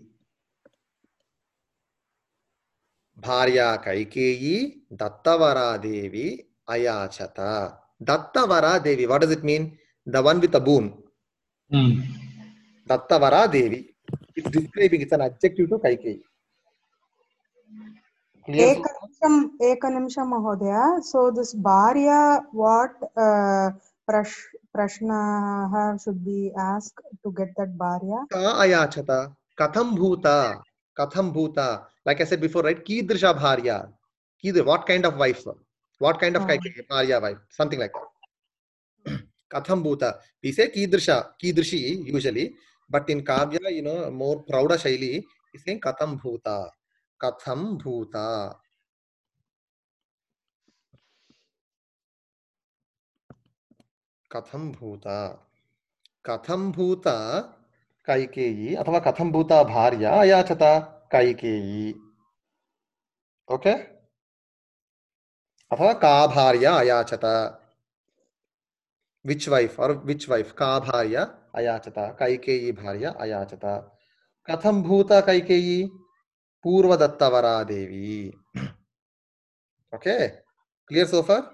Bharya Kaikeyi Dattavara Devi ayachata. Dattavara Devi, what does it mean? The one with a boon. Mm. Dattavara Devi. It's describing, it's an adjective to Kaikeyi. Clear? Ekanimsham, Ekanimsham Mahodaya. So this Bharya, what uh, prash, Prashna should be asked to get that Bharya? Ka ayachata. Katham bhuta. Katham bhuta. Like I said before, right? Kidrisha bharya. Kidr, what kind of wife? What kind of Oh. Kaikeyi? Bharya wife. Something like that. Katham bhuta. We say Kidrisha. Kidrishi usually. But in Kavya, you know, more prouda shaili, he's saying Katham bhuta. Katham bhuta. Katham bhuta. Katham bhuta Kaikeyi. Athava Katham bhuta bharya ayachata Kaikeyi. Okay? अथवा का भार्या अयाचत. Which wife or which wife? का भार्या अयाचत. कैकेयी भार्या अयाचत. कथम भूता कैकेयी? पूर्वदत्तवरा देवी. Okay? Clear so far?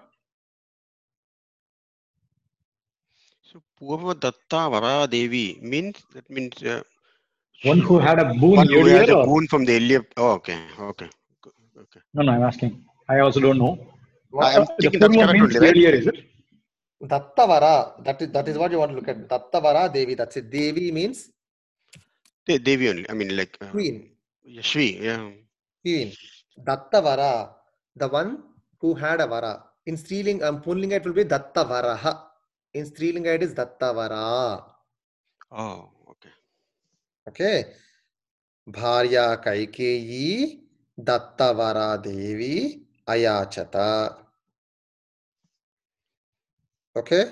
So Purva Datta Vara Devi means, that means uh, One who had a boon one who earlier. has a Or? boon from the earlier. Oh, okay, okay, okay. No, no, I'm asking. I also don't know. I am Uh, the thinking that's Purva correct means only, right? earlier, is it? Dattavara. That is that is what you want to look at. Dattavara Devi. That's it. Devi means De- Devi only. I mean, like uh, queen. yeah, Shri. Yeah. Queen. Dattavara. The one who had a vara. In Strilinga, um, Punlinga it will be Dattavaraha. In Strilinga it is Dattavara. Oh, okay. Okay. Bharya Kaikeyi Dattavara Devi Ayachata. Okay.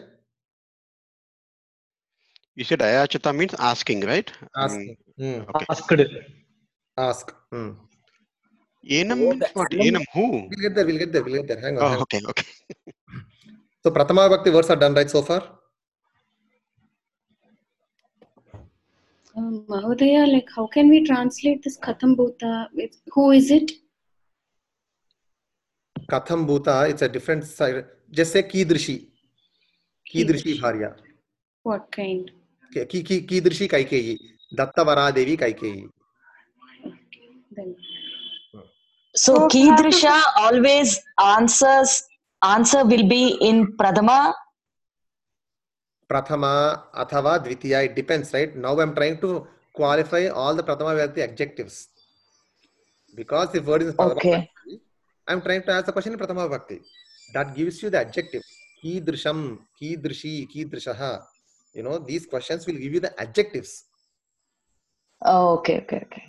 You said Ayachata means asking, right? Ask. Um, Hmm. okay. Asked. Ask. Hmm. Enam means what? Enam who? We'll get there. We'll get there. We'll get there. Hang on. Oh, hang on. okay, okay. So Pratama Bhakti words are done right so far. Um, Mahodaya, like how can we translate this Katham Bhuta? With, who is it? Katham Bhuta. It's a different side. Just say Kidrishi. Kidrishi Bharya. What kind? Ki ki Kidrishi Kaikeyi. Dattavara Devi Kaikeyi. Then. So So, Kidrisha always answers, answer will be in Pradama. Prathama, Athava, Dvitiya, it depends, right? Now I'm trying to qualify all the Prathama Vibhakti adjectives. Because if word is Prathama Okay. Vibhakti, I'm trying to ask the question in Prathama Vibhakti. That gives you the adjective. Kidrisham, Kidrishi, Kidrishaha. You know, these questions will give you the adjectives. Oh, okay, okay, okay.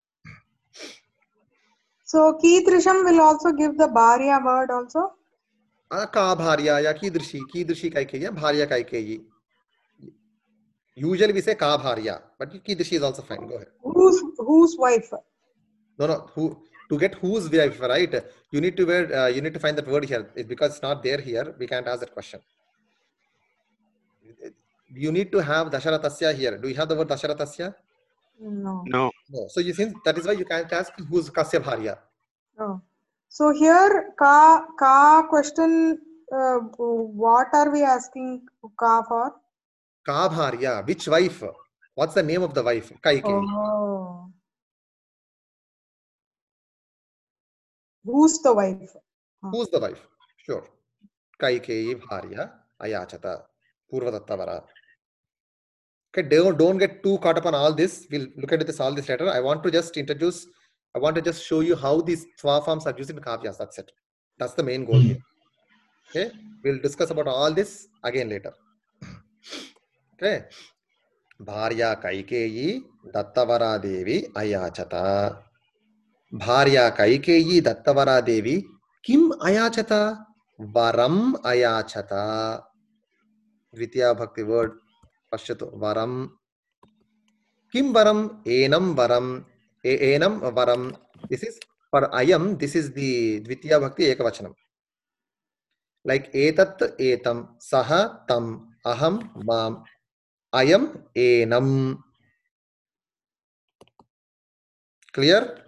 so Kidrisham will also give the Bharya word also. Uh, ka bharya ya Kidrishi, Kidrishi Kaikeyi, bharya Kaikeyi. Usually we say ka bharya, but Kidrishi is also fine. Go ahead. Whose whose wife? No, no. Who to get whose wife, right? You need to wear, uh, you need to find that word here. It's because it's not there here. We can't ask that question. You need to have Dasharathasya here. Do you have the word Dasharathasya? No. No. No. So you think that is why you can't ask who's Kasya Bharya. Oh. So here ka ka question. Uh, what are we asking ka for? Ka Bharya. Which wife? What's the name of the wife? Kaikeyi. Oh. Who's the wife? Who's the wife? Sure. Kaikeyi Bharya Ayachata. Purvadattavara. Okay, don't, don't get too caught up on all this. We'll look at this all this later. I want to just introduce, I want to just show you how these twa forms are used in Kavyas. That's it. That's the main goal here. Okay, we'll discuss about all this again later. Okay. Bharya Kaikeyi Dattavara Devi Ayachata. Bharya Kaikeyi Dattavara Devi Kim Ayachata? Varam Ayachata. Dvitiya Bhakti word. Pashyato. Varam. Kim Varam? Enam Varam. Enam Varam. This is for Ayam. This is the Dvitiya Bhakti Ekavachanam. Like Etat Etam. Saha Tam. Aham Mam. Ayam Enam. Clear?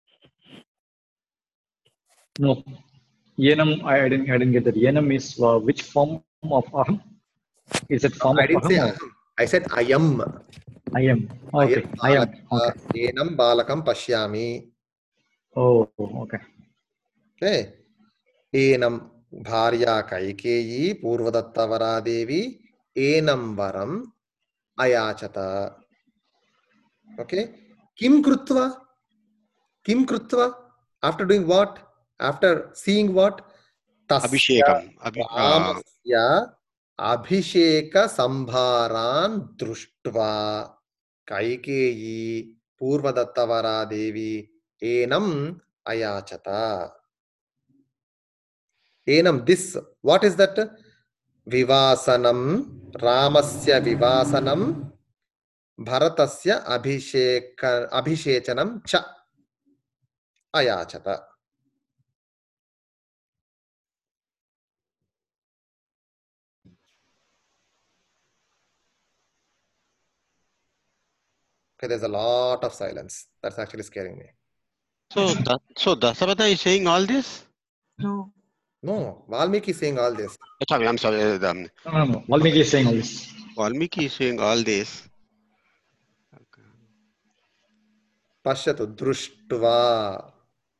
No. Yenam, I, I didn't I didn't get that. Yenam is uh, which form of aham? Is it form I of didn't say aham? aham. I said ayam. Ayam. Okay. Ayam. Okay. Enam balakam pashyami. Oh, okay. Okay. Enam bharya kaikeyi purvadattavara devi enam varam ayachata. Okay. Kim krutva? Kim krutva? After doing what? After seeing what? Tasya Abhishekam. Abhi, uh, Ramasya Abhisheka Sambharan Društva. Kaikeyi Purvadattavara Devi Enam Ayachata. Enam, this, what is that? Vivasanam, Ramasya Vivasanam, Bharatasya Abhisheka, Abhishechanam Cha Ayachata. Okay, there's a lot of silence. That's actually scaring me. so, Da- so Dasaratha is saying all this? No. No, Valmiki is saying all this. Sorry, I'm sorry. Um, No, no, no. Valmiki is saying all this. Valmiki is saying all this. Pashyatu Društva.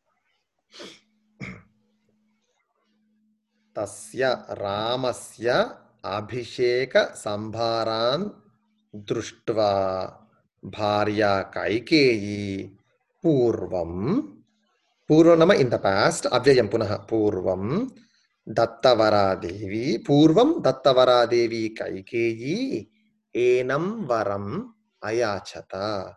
Tasya Ramasya Abhisheka Sambharan Društva. Bharya Kaikeyi Purvam. Purvam nama in the past. Avyayam punaha. Purvam Dattavara Devi. Purvam Dattavara Devi Kaikeyi Enam Varam Ayachata.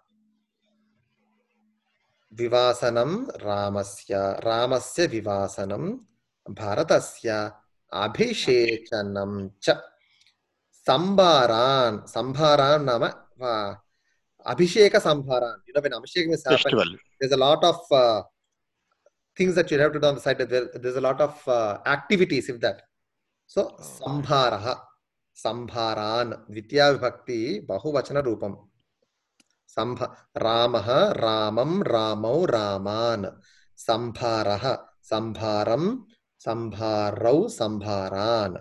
Vivasanam Ramasya. Ramasya Vivasanam. Bharatasya Abhishechanam Cha. Sambharan. Sambharan nama. Uh, Abhisheka Sambharan. You know, when Abhishekam is happening, Festival. there's a lot of uh, things that you have to do on the side. There, there's a lot of uh, activities, if that. So, Sambharaha. Sambharan. Dvitiya Vibhakti Bahuvachana Rupam. Sambha Ramaha Ramam Ramau Raman. Sambharaha. Sambharam. Sambharau Sambharan.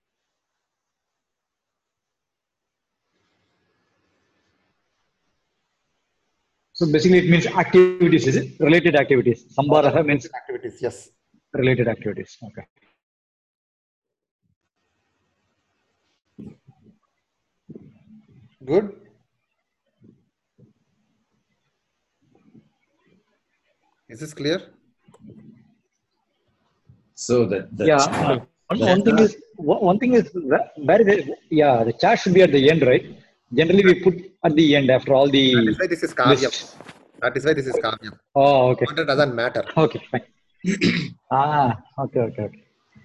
So basically it means activities, is it? Related activities. Sambharaha means activities, yes. Related activities. Okay. Good. Is this clear? So that, that Yeah. chart, One, that one thing chart- is one one thing is where the yeah the chart should be at the end, right? Generally we put at the end after all the. That is why this is Kavyam. lists. That is why this is Kavyam. Oh, okay. Order doesn't matter. Okay, fine. ah, okay, okay, okay.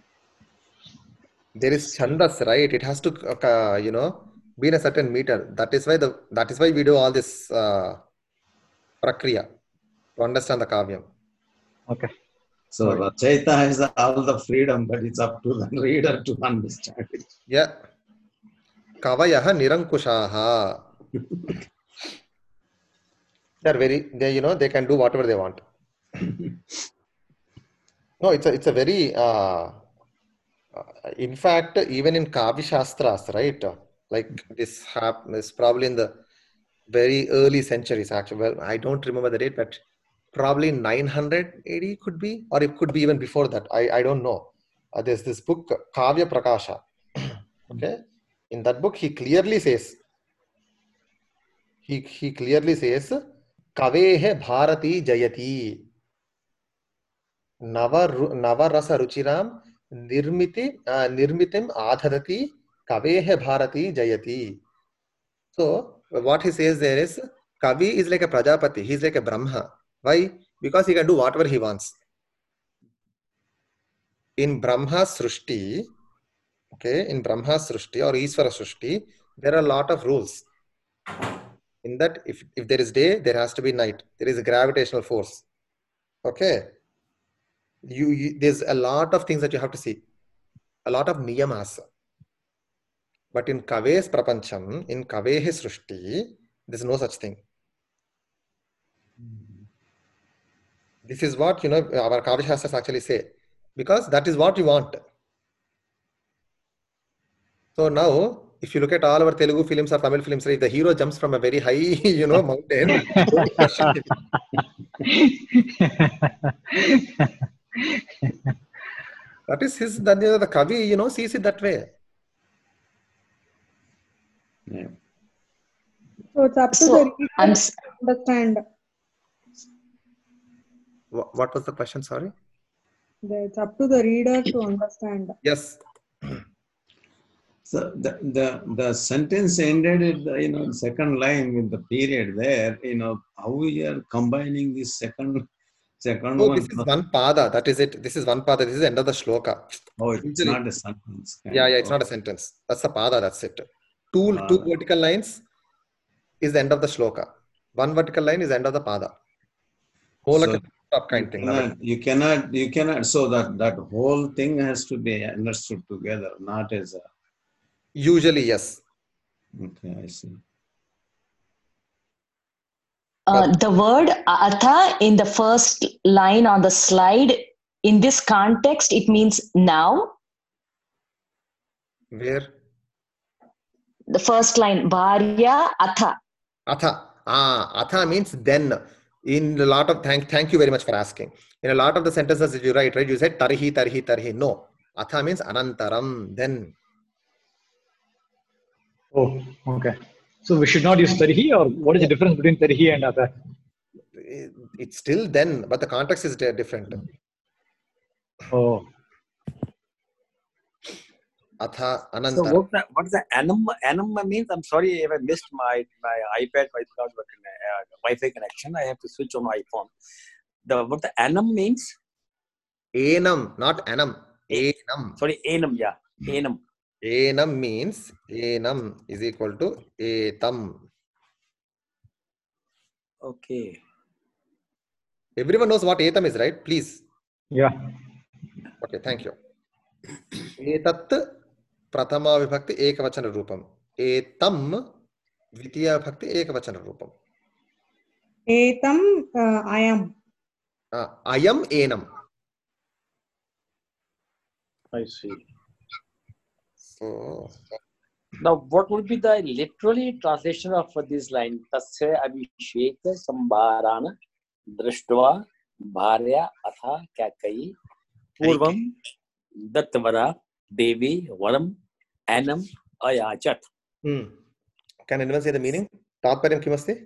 There is Chandas, right? It has to, uh, you know, be in a certain meter. That is why the that is why we do all this uh, prakriya to understand the Kavyam. Okay. So Rachayita has all the freedom, but it's up to the reader to understand it. Yeah. Kavayaha Nirankushaha. They're very, they, you know, they can do whatever they want. No, it's a, it's a very, uh, in fact, even in Kavya Shastras, right? Like this happens probably in the very early centuries, actually. Well, I don't remember the date, but probably nine hundred A D could be, or it could be even before that. I, I don't know. Uh, there's this book, Kavya Prakasha. Okay. In that book, he clearly says, he, he clearly says, Kavehe Bharati Jayati. Nava, Nava Rasa Ruchiram Nirmiti, uh, Nirmitim Adharati Kavehe Bharati Jayati. So, what he says there is, Kavi is like a Prajapati, he is like a Brahma. Why? Because he can do whatever he wants. In Brahma Srushti, okay, in Brahma Srushti or Isvara Srushti, there are a lot of rules. In that, if, if there is day, there has to be night. There is a gravitational force. Okay. You, you there's a lot of things that you have to see. A lot of niyamas. But in Kave's Prapancham, in Kavehe Srushti, there's no such thing. This is what, you know, our Kavya Shastras actually say. Because that is what you want. So now, if you look at all our Telugu films or Tamil films, if the hero jumps from a very high, you know, mountain, don't question him. That is his, that, you know, the Kavi, you know, sees it that way. Yeah. So it's up to So, the reader I'm to understand. What, what was the question? Sorry. It's up to the reader to understand. Yes. So the, the the sentence ended at the, you know, second line with the period there. You know, how we are combining this second second Oh, one. this is one pada. That is it. This is one pada. This is the end of the shloka. Oh, it's Usually, not a sentence. kind yeah, yeah, of. it's not a sentence. That's the pada. That's it. Two Pada. two vertical lines is the end of the shloka. One vertical line is the end of the pada. Whole So like a top kind you thing. cannot, you cannot, you cannot. So that that whole thing has to be understood together, not as a. Usually, yes. Okay, I see. Uh, the word atha in the first line on the slide, in this context, it means now. Where? The first line, bharya atha. Atha. Ah, atha means then. In a lot of, thank, thank you very much for asking. In a lot of the sentences that you write, right, you said tarhi, tarhi, tarhi. No. Atha means anantaram, then. Oh, okay. So we should not use tarhi, or what is the difference between tarhi and atha? It- It's still then, but the context is di- different. Oh. Atha, So anantara. what the, what is the anam? Anam means, I'm sorry if I missed my, my iPad, my uh, Wi-Fi connection. I have to switch on my iPhone. The what the anam means? Enam, not anam. Enam. Sorry, enam, yeah. Enam. Enam means enam is equal to etam. Okay. Everyone knows what etam is, right? Please. Yeah. Okay, thank you. Etat prathama vibhakti ekavachana rupam. Etam dvitiya vibhakti ekavachana rupam. Etam uh, ayam. Uh, ayam enam. I see. So, Now, what would be the literally translation of this line? Tasya abhishek sambarana drishtva bharya atha kyakai purvam dattavara devi varam anam ayachat. hmm. Can anyone say the meaning? Tatparyam kimasti?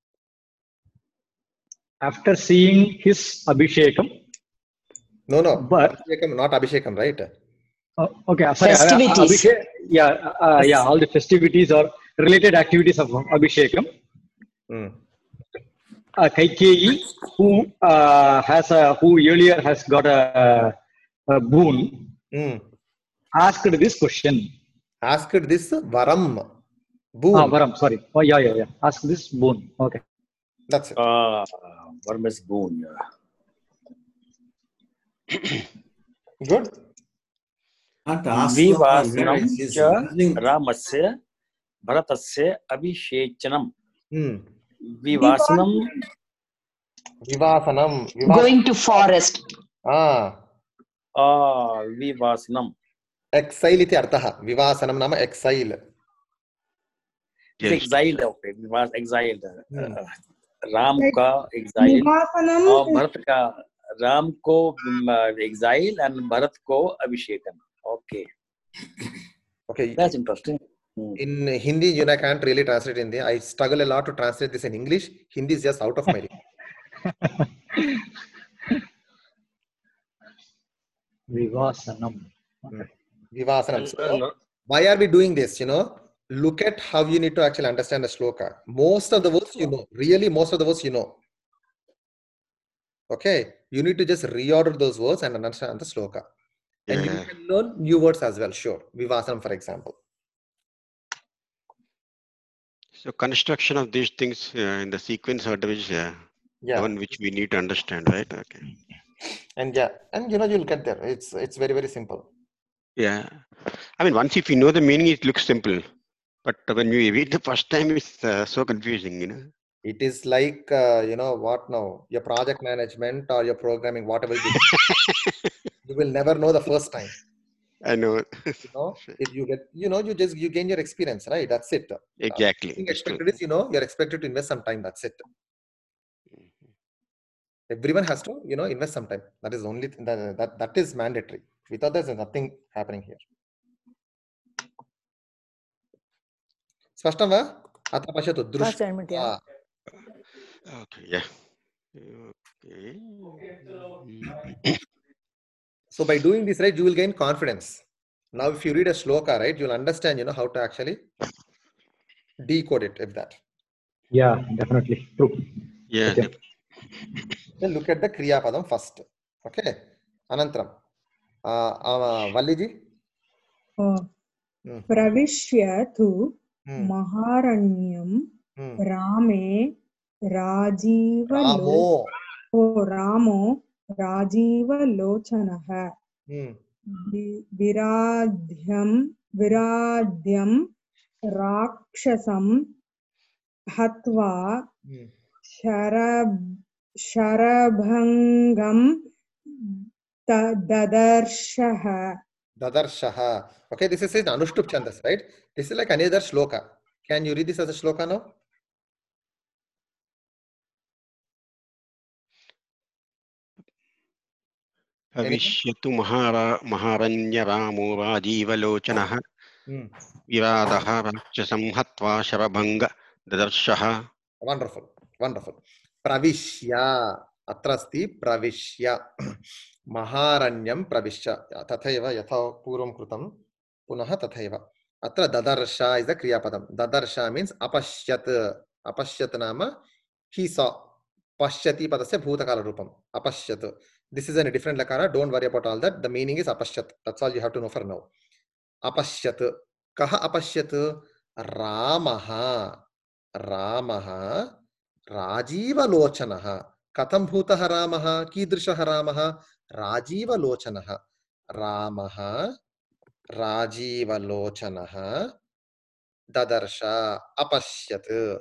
After seeing his abhishekam. No, no. But Abhishekam, not abhishekam, right? uh, okay, sorry. Festivities. Abhishek, yeah, uh, yeah. All the festivities or related activities of abhishekam. Hmm. Uh, Kaikeyi, who uh, has a who earlier has got a, a boon, Hmm. asked this question. Asked this varam. Boon. Ah, varam. Sorry. Oh, yeah, yeah, yeah. Ask this boon. Okay. That's it. Ah, varam is boon. Good. Not ask Vivasanam is cha using ramasya bharatasya abhishechanam. Hmm. Vivasanam. Vivasanam. Vivas- Going to forest. Ah. Ah, vivasanam. Exile iti arthaha. Vivasanam nama exile. It's exiled. Okay, Vivas exiled. Hmm. Uh, Ram Like, ka exile. Vivasanam और is- Bharat का राम को exile and Bharat को abhishekam. Okay. Okay. That's interesting. In Hindi, you know, I can't really translate in Hindi. I struggle a lot to translate this in English. Hindi is just out of my league. Vivasanam. Hmm. Vivasanam. And, So, and, uh, why are we doing this? You know, look at how you need to actually understand the shloka. Most of the words you know. Really, most of the words you know. Okay, you need to just reorder those words and understand the shloka. And you Yeah. can learn new words as well. Sure, Vivasanam, for example. So construction of these things uh, in the sequence order is uh, Yeah. the one which we need to understand, right? Okay. And yeah, and you know, you'll get there. It's it's very very simple. Yeah. I mean, once if you know the meaning, it looks simple. But when you read the first time, it's uh, so confusing, you know. It is like uh, you know what now? Your project management or your programming, whatever you do, you will never know the first time. I know. You know, if you get, you know, you just you gain your experience, right? That's it. Exactly. The thing That's true. expected is, you know, you're expected to invest some time. That's it. Everyone has to, you know, invest some time. That is only th- that, that that is mandatory. Without that, there's nothing happening here. स्पष्टं वा? अत्र पश्यतु दृष्ट्वा. Okay, yeah. Okay. So by doing this, right, you will gain confidence. Now, if you read a shloka, right, you'll understand, you know, how to actually decode it, if that. Yeah, definitely. True. Yeah. Okay. Then look at the Kriya Padam first. Okay. Anantram. Uh, uh, Valliji? Oh. Hmm. Pravishya tu Hmm. Maharanyam Hmm. Rame Rajiva Ramo. Oh, Ramo Rajiva Lochanaha Hmm. Vi- Viradhyam Viradyam Rakshasam Hatva Hmm. Sharab Sharabhangam da- Dadarshaha. Dadarshaha. Okay, this is an Anushtup Chandas, right? This is like another shloka. Can you read this as a shloka now? Havishyatu mahara maharanya ramo rajivalochanaha Hmm. viradaha rakshasam hatva sharabhanga dadarshaha. Wonderful, wonderful. Pravishya, atrasti pravishya, maharanyam pravishya. Tathaiva yatha puram krutam, punaha tathaiva. Atra dadarsha is the kriya padam. Dadarsha means apashyat. Apashyat nama, he saw. Pashyati padasya bhutakala rupam. Apashyat. This is in a different lakara. Don't worry about all that. The meaning is apashyat. That's all you have to know for now. Apashyat. Kaha apashyat? Ramaha. Ramaha Rajivalochanaha. Katham bhutaha Ramaha? Kidrishaha Ramaha? Rajivalochanaha. Ramaha Rajivalochanaha Dadarsha Apashyat.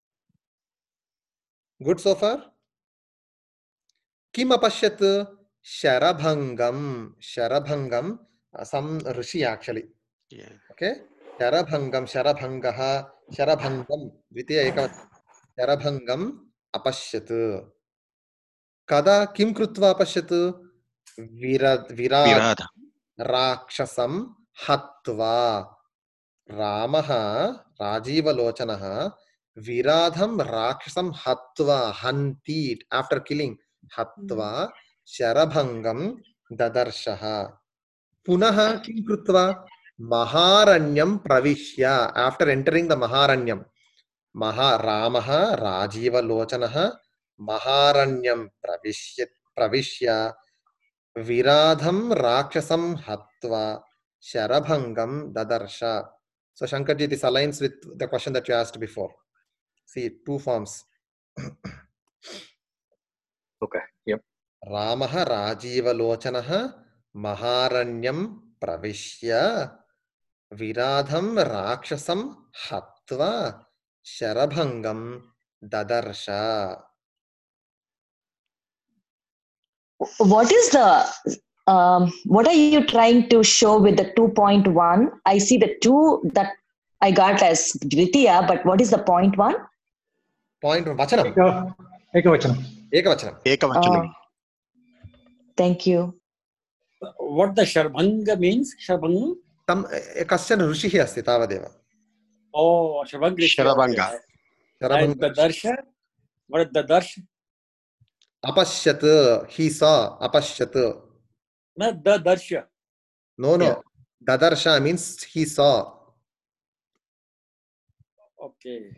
Good so far? Kim apashyat? Sharabhangam. Sharabhangam. uh, Some rishi actually. Yeah. Okay? Sharabhangam, Sharabhangaha, Sharabhangam. Dvitiya ekavachana. Sharabhangam apashyat. Kada kim krutva apashyat? Virad virad Virada. rakshasam hatva. Ramaha Rajivalochanaha Viradham Rakshasam Hatva Hanti after killing Hatva Sharabhangam Dadarshaha. Punaha kim krutva? Maharanyam pravishya. After entering the Maharanyam. Maha Ramaha Rajiva Lochanaha Maharanyam Pravishya Pravishya Viradham Rakshasam Hatva Sharabhangam Dadarsha. So Shankarji, this aligns with the question that you asked before. See, two forms. Okay. Yep. Ramaha Rajiva Lochanaha Maharanyam Pravishya Viradham Rakshasam Hatva Sharabhangam Dadarsha. What is the um, what are you trying to show with the two point one? I see the two that I got as Dvitiya, but what is the point one? Point one. Vachanam. Eka- Ekavachanam. Ekavachanam. Ekavachanam. Oh, thank you. What the Sharbhanga means? Sharbhanga? Tam kashchan rushihi asti tavadeva. Oh, Sharabanga. Sharabanga. And the darsha? What is the darsha? Apashyat, he saw. Apashyat. No, the darsha. No, no. Dadarsha means he saw. Okay.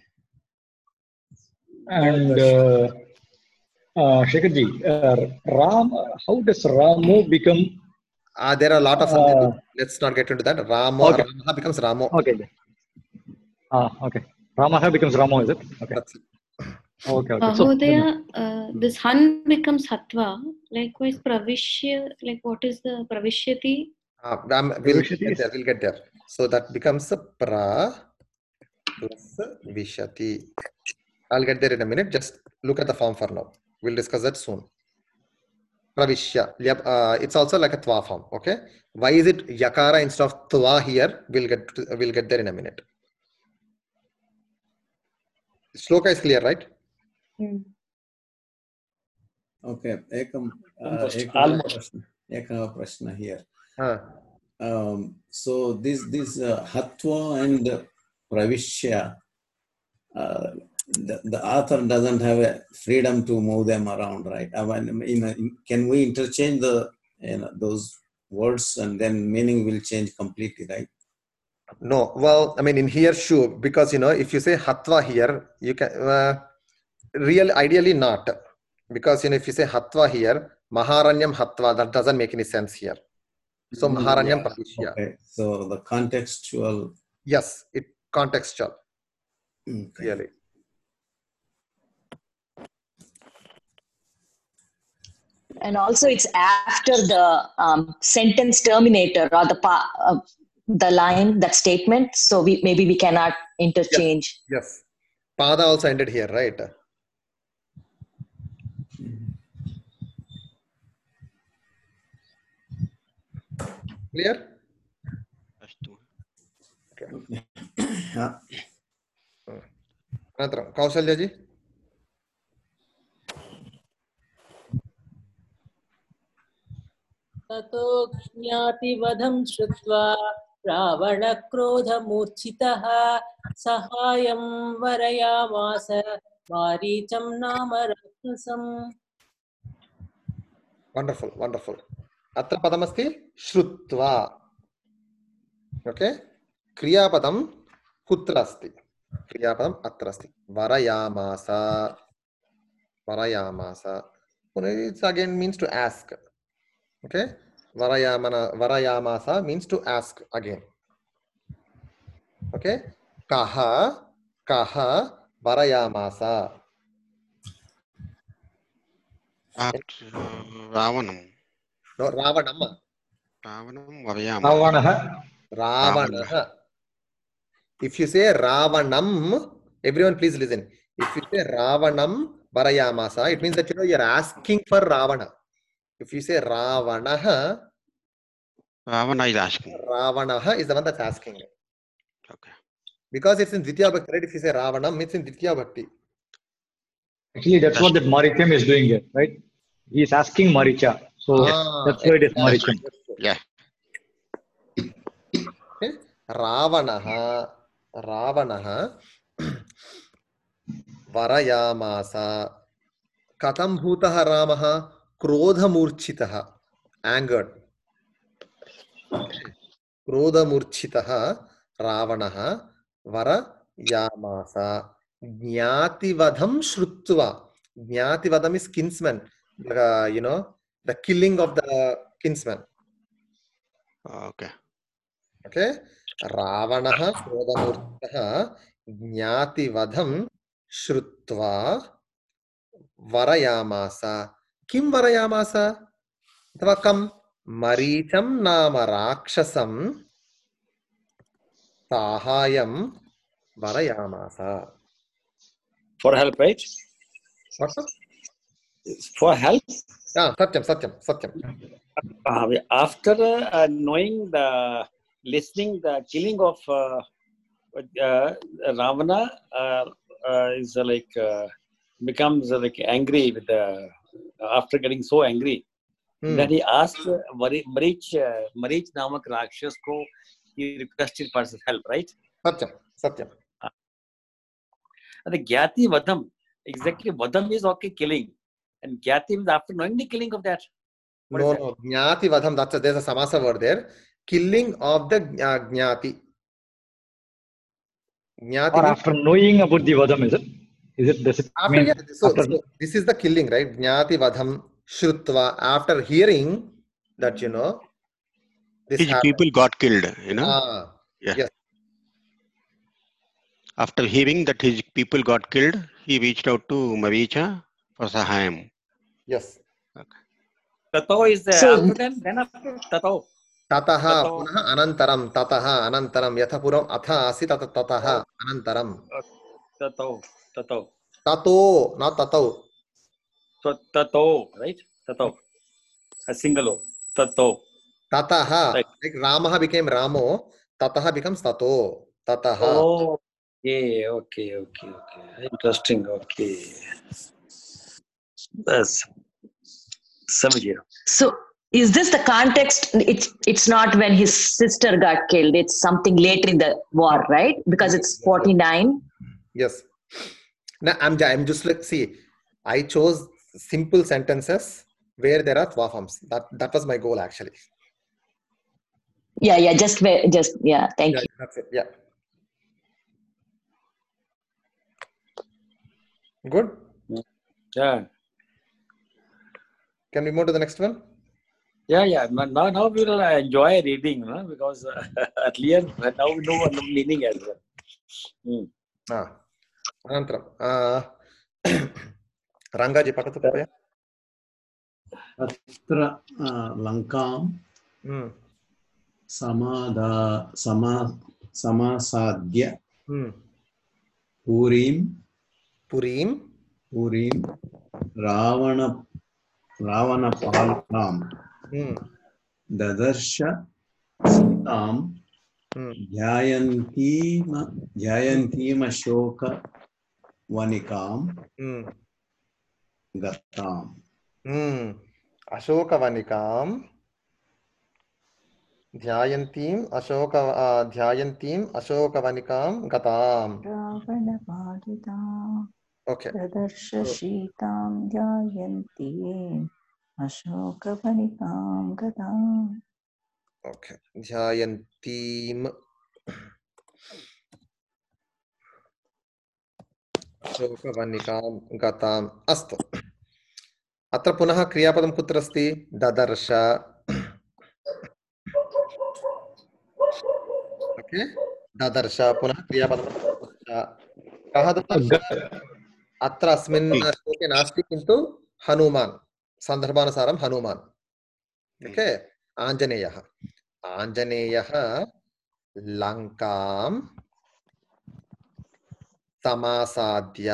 And uh, uh, Shekharji, uh, Ram, how does Ramo become? Uh, there are a lot of. Uh, let's not get into that. Ramo, okay. Ramaha becomes Ramo. Okay. Ah, okay. Ramaha becomes Ramo, is it? Okay. That's it. Okay, okay. Mahodaya, uh, this Han becomes Hatva. Likewise, Pravishya, like what is the Pravishyati? Uh, we'll, get there, we'll get there. So that becomes a pra plus vishati. I'll get there in a minute. Just look at the form for now. We'll discuss that soon. Pravishya. Uh, it's also like a twa form. Okay. Why is it yakara instead of twa here? We'll get to, we'll get there in a minute. Shloka is clear, right? Hmm. Okay. Ekam, uh, Almost. Ekam prashna here. Huh. Um, so this this uh, Hatva and Pravishya, uh, the, the author doesn't have a freedom to move them around, right? I mean, in a, can we interchange the you know, those words and then meaning will change completely, right? No. Well, I mean, in here, sure, because you know, if you say Hatva here, you can uh, real ideally not, because you know, if you say Hatva here, Maharanyam Hatva, that doesn't make any sense here. So Maharanyam Pravishya. Okay. So the contextual. Yes, it contextual. Okay. Really. And also, it's after the um, sentence terminator or the pa uh, the line, that statement. So we maybe we cannot interchange. Yes. Yes. Pada also ended here, right? Clear? Okay. Yeah. Anantara, Kausalya ji? ततो ज्ञातिवधं श्रुत्वा रावणक्रोधमूर्छितः सहायं वरयामास मारीचं नाम राक्षसम्. Wonderful, wonderful. Atra padam asti shrutva. Okay? Kriyapadam kutra asti. Kriyapadam atra asti. Varayamasa. Varayamasa. It again means to ask. Okay? Varayamana, Varayamasa means to ask again. Okay? Kaha, Kaha, Varayamasa. After Ravanam. No, Ravanam. Ravanam, Varayama. Ravanaha. Ravanaha. If you say Ravanam, everyone please listen. If you say Ravanam, Varayamasa, it means that you know you're asking for Ravana. If you say Ravanaha, Ravana is asking. Ravanaha is the one that's asking. Okay. Because it's in Ditya Bhakti, right? If you say Ravanam, it's in Ditya Bhakti. Actually, that's, that's what that Maricham is doing here, right? He is asking Maricha. So Ah, that's why it is Maricham. Yeah. Okay. Ravanaha, Ravanaha, Varayamasa, Katam Bhutaha Ramaha, Krodha Murchitaha, angered. Krodha Murchitaha, Ravanaha, Varayamasa, Jnati Vadham Shrutva. Jnati Vadham is kinsman, uh, you know, the killing of the kinsman. Okay. Okay. Ravanaha, Krodha Murchitaha, Jnati Vadham Shrutva, Varayamasa. Kim Varayamasa? Athava kam? Maricham nama rakshasam sahayam Varayamasa. For help, right? What's up? For help. Ah, Satyam, Satyam, Satyam. Uh, after uh, knowing the, listening the killing of uh, uh, Ravana uh, uh, is uh, like uh, becomes uh, like angry with the after getting so angry. Hmm. Then he asked uh, Marich, uh, Marich Namak Rakshas ko he requested for his help, right? Satyam, Satyam. And the Gyati Vadam, exactly, Vadam is okay, killing. And Gyati is after knowing the killing of that. What No, is that? no. Jnati vadham, that's a, there's a samasa word there. Killing of the uh, jnati. Jnati Or means after knowing about the vadam, is it? Is it, does it after, mean yeah, so, after? so this is the killing, right? Jnati vadham shrutva. After hearing that, you know, this His happened. people got killed, you know. Ah, Yeah. yes. After hearing that his people got killed, he reached out to Maricha for Sahayam. Yes. Okay. Tato is the So- after then, then after Tato. Tataha Tato. punaha anantaram. Tataha anantaram. Yatha puram atha asi tata tataha anantaram. Tato. Tato. Tato, not tatau. So Tato, right? Tato. A single O. Tato. Tataha. Right. Like Ramaha became Ramo. Tataha becomes tato. Tataha. Oh, okay, okay, okay, okay. Interesting. Okay. That's seven. So is this the context? It's it's not when his sister got killed. It's something later in the war, right? Because it's forty-nine. Yes. Now I'm, I'm just like, see, I chose simple sentences where there are twa forms. That, that was my goal actually. Yeah, yeah, just where- just yeah. Thank Yeah, you. that's it. Yeah. Good. Yeah. Can we move to the next one? Yeah, yeah. Now, now we will enjoy reading, no? Because uh, earlier, now we know the meaning as well. Hmm. Ah. Anantaram. Uh, Rangaji, patatu kripaya. Tatra uh, Lankam Hmm. Samada Sama Samasadya Hmm. Purim Purim Purim Ravana Ravana Palam Hmm. Dadarsha Sitam Hmm. Dhyayantima Dhyayantima Shoka Vanikam Hmm. Gatam. Hmm. Ashokavanikam Dhyayantim Ashoka uh, Dhyayantim Ashokavanikam Gatam. रावणपालितां Okay. ददर्श शीतां ध्यायन्तीम् अशोकवनिकां गताम्. Okay. Dhyayantim Ashokavanikam Gatam. Astu. अत्र पुनः क्रियापदं कुत्र अस्ति? ददर्श. Okay, ददर्श पुनः क्रियापदं ददर्श. कः ददर्श? अत्र अस्मिन् श्लोके नास्ति, किन्तु हनुमान्, सन्दर्भानुसारं हनुमान्. ओके, आञ्जनेयः. आञ्जनेयः लङ्कां समासाद्य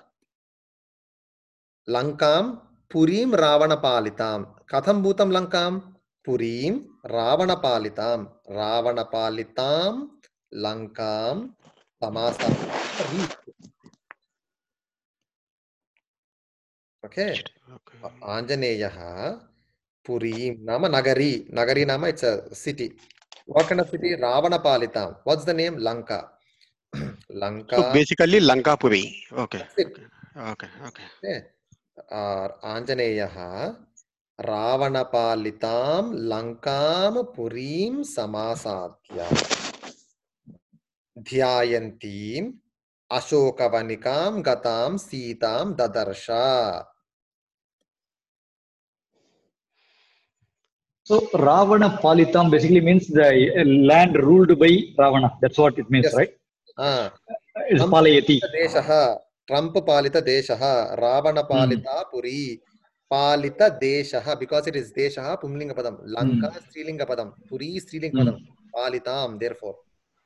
लङ्कां पुरीं रावणपालितां. कथं भूतं लङ्कां? पुरीं रावणपालितां. रावणपालितां लङ्कां समासाद्य. ओके, आञ्जनेयः पुरीं नाम नगरी. नगरी नाम it's a city. What kind of city? Ravanapalitam. What's the name? Lanka. Lanka. So basically Lankapuri. Okay. That's it. Okay. Okay. Okay. Uh, Anjaneyaha Ravanapalitam Lankam Purim Samasadya Dhyayantim Ashokavanikam Gatam Sitam Dadarsha. So Ravana Palitam basically means the land ruled by Ravana. That's what it means, Yes. right? Ah. It's Palayati. Deshaha, Trump Palita Deshaha, Ravana Palita Puri, Palita Deshaha, because it is Deshaha, Pumlinga Padam, Lanka, Hmm. Strilinga Padam, Puri, Strilinga Hmm. Padam, Palitam, therefore.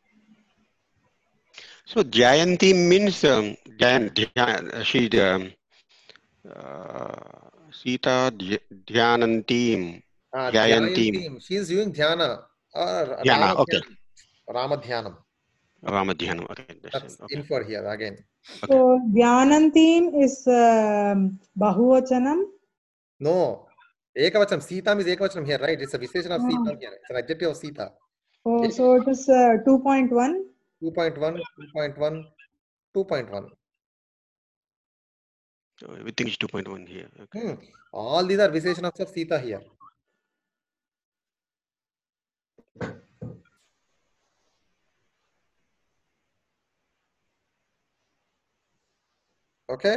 So Jayanti means um, Jayan, Dhyan, she um, uh, Sita Dhya- Dhyanantim. Ah, Dhyayantim. Dhyayantim, she is doing Dhyana, or Dhyana, okay. Ramadhyanam. Ramadhyanam. Okay. That's Okay. in for here again. So Dhyanantim is um, Bahuvachanam. No, Ekavachanam, Sitam is Ekavachanam here, right? It's a Visheshan of Ah. Sitam here. It's an adjective of Sita. Oh, so it is uh, two point one. two point one, two point one, two point one. So everything is two point one here. Okay. Hmm. All these are Visheshanas of Sita here. Okay.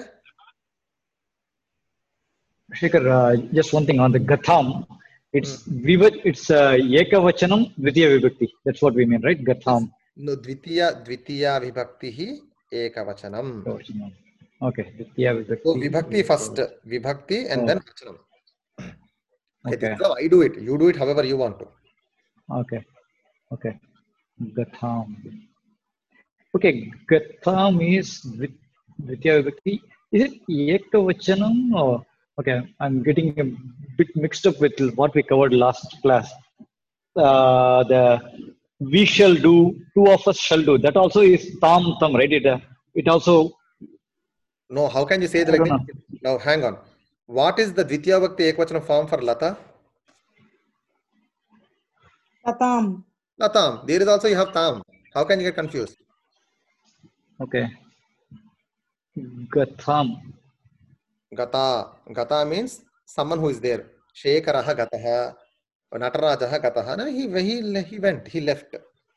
Shekhar, uh, just one thing on the Gatham. It's viva, it's uh, Ekavachanam Dvitiya Vibhakti. That's what we mean, right? Gatham. No, Dvitiya, Dvitiya Vibhakti Ekavachanam. Okay, Dvitiya Vibhakti. So Vibhakti first, Vibhakti and Oh. then Vachanam. Okay. This Okay. is how I do it. You do it however you want to. Okay. Okay. Gatham. Okay, Gatham is Dvi- Dvitiya Vibhakti. Is it Ekavachanam or? Okay, I'm getting a bit mixed up with what we covered last class. Uh, the we shall do, two of us shall do. That also is tam tam, right? It, uh, it also. No, how can you say it I like don't this? Now, hang on. What is the Dvitiya Vibhakti Ekvachanam form for Lata? Latam. Latam. There is also you have Tam. How can you get confused? Okay. Gatham. Gata. Gata means someone who is there. Shekharaha Gataha. Natarajaha Gataha. No, he, he, he went. He left.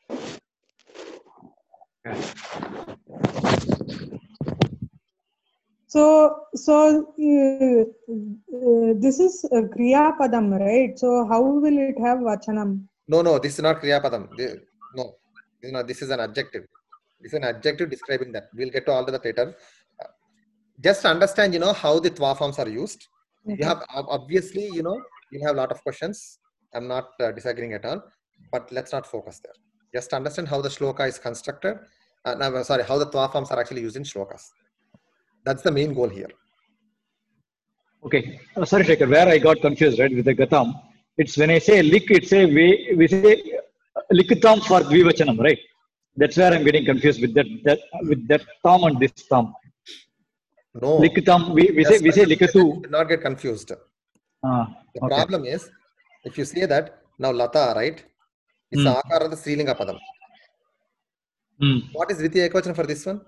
So, so uh, uh, this is a Kriya Padam, right? So how will it have Vachanam? No, no, this is not Kriya Padam. This, no, this is, not, this is an adjective. This is an adjective describing that. We'll get to all of that later. Uh, just understand, you know, how the twa forms are used. Okay. You have obviously, you know, you have a lot of questions. I'm not uh, disagreeing at all, but let's not focus there. Just understand how the shloka is constructed. Uh, no, sorry, how the twa forms are actually used in shlokas. That's the main goal here. Okay. Uh, sorry, Shekhar, where I got confused, right, with the Gatham. It's when I say lik, it's a we, we say likitam for Dvivachanam, right? That's where I'm getting confused with that, that with that tam and this tam. No. Likitam, we, we say we say likatu. Should not get confused. Ah, the okay. problem is, if you say that, now Lata, right? It's Hmm. Akara the Srilinga Padam. Hmm. What is Dvitiya Ekvachanam for this one?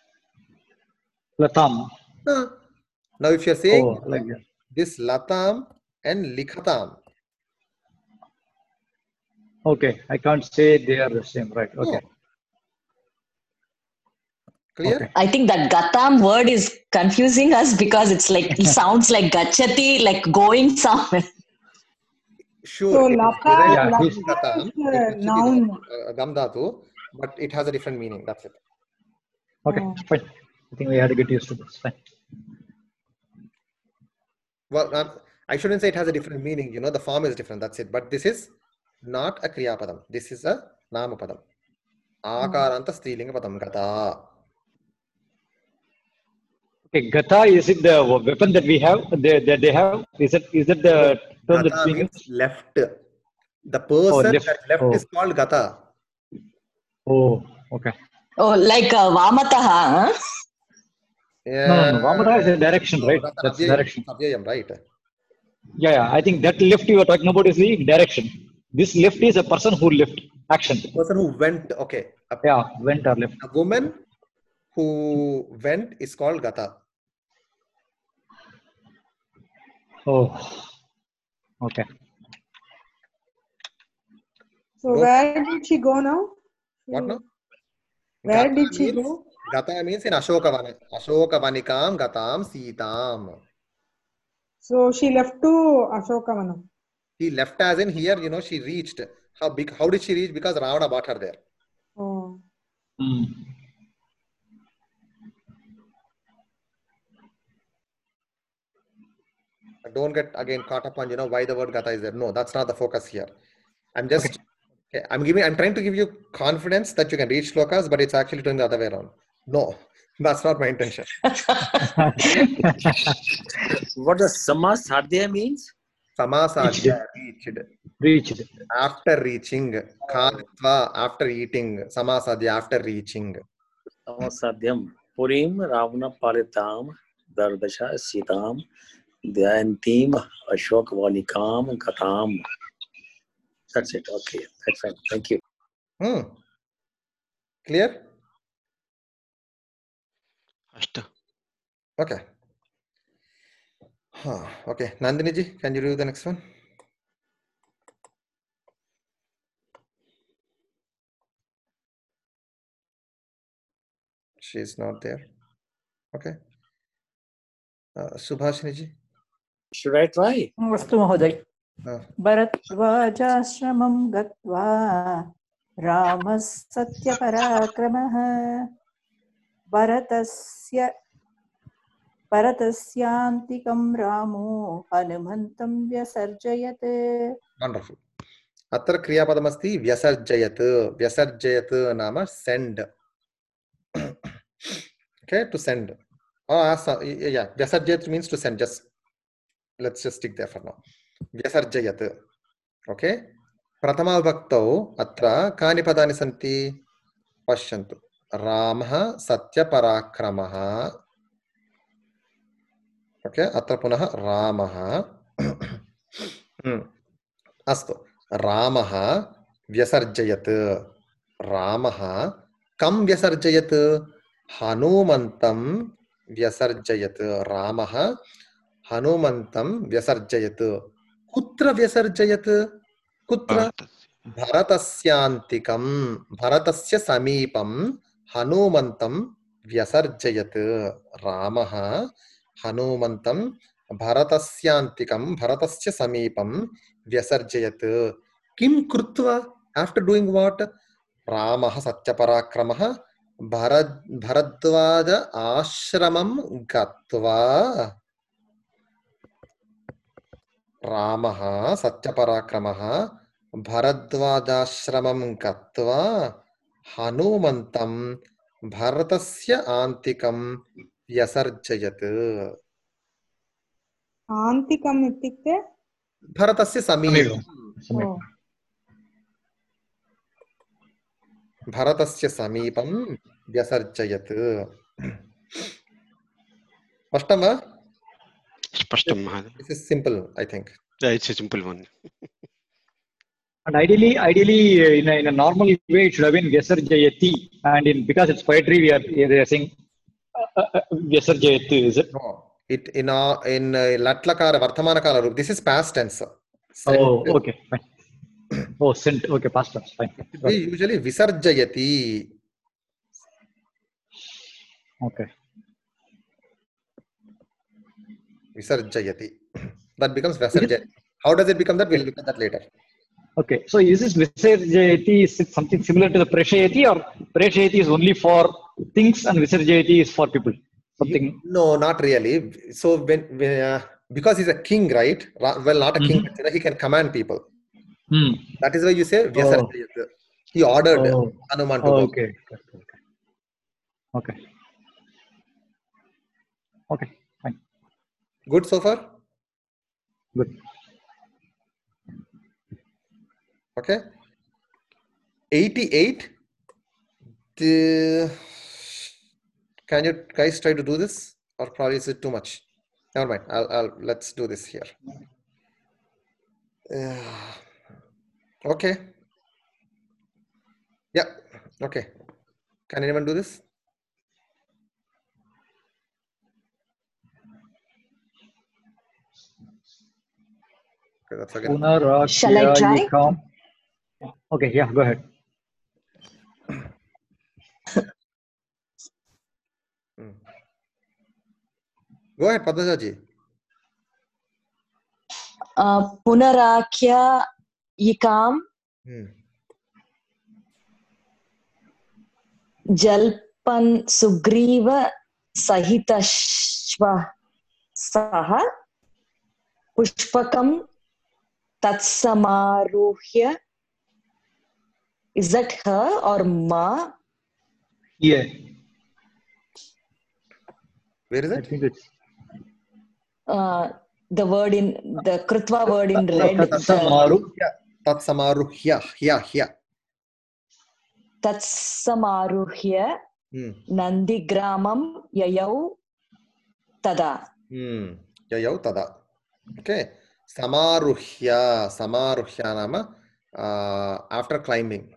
Latam. No. Now, if you're saying Oh, like that. this Latam and Likhatam. Okay, I can't say they are the same, right? Okay. No. Clear? Okay. I think that Gatam word is confusing us because it's like, it sounds like Gachati, like going somewhere. Sure. So it is Lata, derived Lata from is Gatam, uh, it's actually noun. uh, Gam Dhatu, but it has a different meaning. That's it. Okay, Oh. fine. I think we had to get used to this. Fine. Well, um, I shouldn't say it has a different meaning. You know, the form is different. That's it. But this is not a Kriya Padam. This is a Nama Padam. Akaranta Strilinga Padam Gata. Okay, Gata, is it the weapon that we have? They, that they have? Is it is it the term that's Gata being means used? left. The person Oh, left. that left Oh. is called Gata. Oh, okay. Oh, like uh, Vamataha, huh? Yeah. No, no, no. Vamata is a direction, No, right? that's an That's Avyayam. direction. Avyayam, right? Yeah, yeah. I think that left you are talking about is the direction. This left is a person who left action. The person who went, okay. A, Yeah, went or left. a woman who went is called Gata. Oh, okay. So No. where did she go now? What now? Where Gata did she means, go? Gata means in Ashokavana. Ashokavanikam Gatam Sitam. So she left to Ashokavanam. He left as in here, you know, she reached. How big? How did she reach? Because Ravana brought her there. Oh. Mm. Don't get again caught up on, you know, why the word Gata is there. No, that's not the focus here. I'm just, Okay. okay, I'm giving, I'm trying to give you confidence that you can reach shlokas, but it's actually doing the other way around. No, that's not my intention. What does Samasadhya means? Samasadhya, reached. Reached. After reaching. Khaditva, after eating. Samasadhya, after reaching. Samasadhyam. Purim Ravana Palitam Dardasha Sitam Dhyantim Ashokavanikam Gatam. That's it. Okay. That's fine. Thank you. Hmm. Clear? Ashta. Okay. Huh. Okay, Nandini ji, can you do the next one? She is not there. Okay. Uh, Subhashini ji. Should I try? अस्तु महोदय Uh, भरद्वाजाश्रमं गत्वा रामः सत्यपराक्रमः भरतस्य भरतस्यान्तिकं रामो हनुमन्तं व्यसर्जयत्. Wonderful. अत्र क्रियापदमस्ति व्यसर्जयत्. व्यसर्जयत् नाम send. Okay, to send. Oh, asa- yeah, vyasarjayat means to send. Just let's just stick there for now. Vyasarjayat. Okay. Pratama vibhaktau atra kani padani santi? Pashyantu. Ramah satya parakramah. Okay. Atra punah Ramah. Hmm. Astu. Ramah vyasarjayat. Ramah kam vyasarjayat? Hanumantam vyasarjayat. Ramah Hanumantam vyasarjayat. Kutra vyasarjayat? Kutra? Bharatasyantikam. Bharatasya samipam Hanumantam vyasarjayat. Ramah Hanumantam Bharatasyantikam Bharatasya samipam vyasarjayat. Kim krutva? After doing what? Ramah satyaparakramaha Bharad Bharadvaja ashramam gatva. Ramah satyaparakramaha Bharadvajashramam gatva Hanumantam Bharatasya antikam vyasarjayat. आन्तिकम् इत्युक्ते Bharatasya samipam. O Bharatasya samipam vyasarjayat. Spashtam va? Spashtam, Mahadev. This is simple, I think. Yeah, it's a simple one. And ideally, ideally, uh, in a, in a normal way, it should have been Vyasarjayati. And in because it's poetry, we are, we are saying uh, uh, Vyasarjayati, is it? No. It in a, in uh, Latlakara, Vartamanakala Rup. This is past tense. Oh, okay, fine. Oh, sent. Okay, past tense, fine. It will be usually Visarjayati. Okay. Visarjayati. That becomes Visarjayati. How does it become that? We'll look at that later. Okay, so is this Visarjayati is it something similar to the Preshayati, or Preshayati is only for things and Visarjayati is for people? Something. No, not really. So when, when uh, because he's a king, right? Ra- Well, not a king, but, you know, he can command people. Hmm. That is why you say Oh. Vyasarjayat. He ordered Oh. Hanuman to Oh, go. okay. Okay. Okay. Okay. Fine. Good so far? Good. Okay. eighty-eight. The... Can you guys try to do this? Or probably is it too much? Never mind. I'll, I'll let's do this here. Uh, okay. Yeah. Okay. Can anyone do this? Okay, that's again. Shall I try? Punarakyayikam. Okay, yeah, go ahead. Hmm. Go ahead, Padmaja ji. Uh, Punarakyayikam Hmm. Jalpan Sugriva Sahitashva Saha Pushpakam Tatsamaruhya. Is that her or ma? Yeah. Where is I it? think it's Uh, the word in the Krutva word in red. Tatsamaru. Tatsamaruhya. Hya, hya. Tatsamaruhya Hmm. Nandigramam Yayau Tada. Hmm. Yayau tada. Okay. Samaruhya. Samaruhya nama uh, after climbing.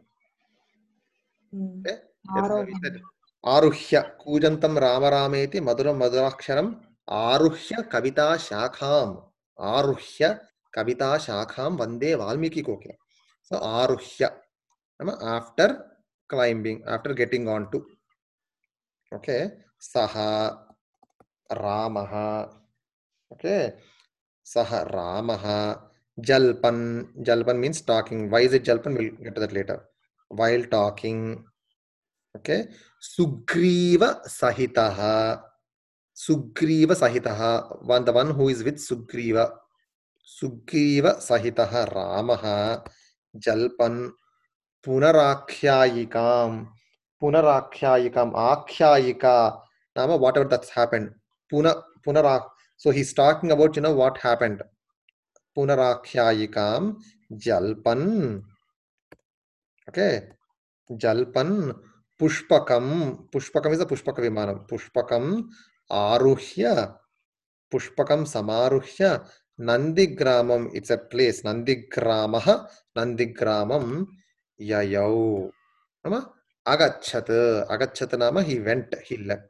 Okay. Yes, we said Aruhya. Kujantam Rama Rameti Maduram Maduraksharam Aruhya Kavita Shakham. Aruhya Kavita Shakham Vande Valmiki Kokila. So Aruhya. After climbing, after getting on to. Okay. Saha Ramaha. Okay. Saha Ramaha. Jalpan. Jalpan means talking. Why is it Jalpan? We'll get to that later. While talking. Okay. Sugriva Sahitaha. Sugriva Sahitaha. One, the one who is with Sugriva. Sugriva Sahitaha Ramaha. Jalpan. Punarakhyayikam. Punarakhyayikam. Akhyayika. Nama, whatever that's happened. Puna, punarak. So he's talking about, you know, what happened. Punarakhyayikam. Jalpan. Okay. Jalpan. Pushpakam. Pushpakam is a Pushpaka Vimanam. Pushpakam. Aruhya. Pushpakam Samaruhya. Nandigramam. It's a place. Nandigramaha. Nandigramam. Yayau. Nama? Agachat. Agachat nama, he went, he left.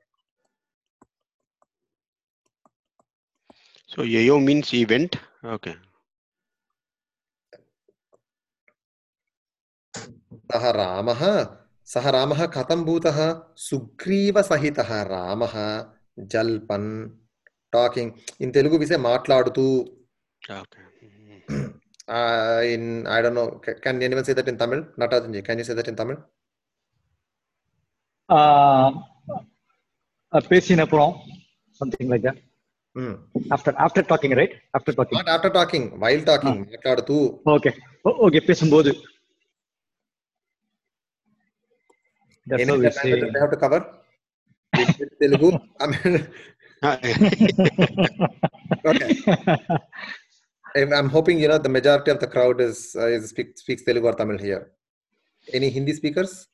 So yayo means he went. Okay. Saha Ramaha. Saha Ramaha Katam Bhutaha. Sugriva Sahitaha Ramaha. Jalpan. Talking. In Telugu we say Matladutu. Okay. Uh, in, I don't know, can, can anyone say that in Tamil? Natarajanji, can you say that in Tamil? Uh, Pesinapuram, something like that. Mm. After after talking, right? After talking. Not after talking, while talking. Ah. Okay. Oh, okay, Pesumbodhu. That's Any how we other language say. they have to cover? Telugu? I mean, okay. I'm hoping, you know, the majority of the crowd is, uh, is speak, speaks Telugu or Tamil here. Any Hindi speakers?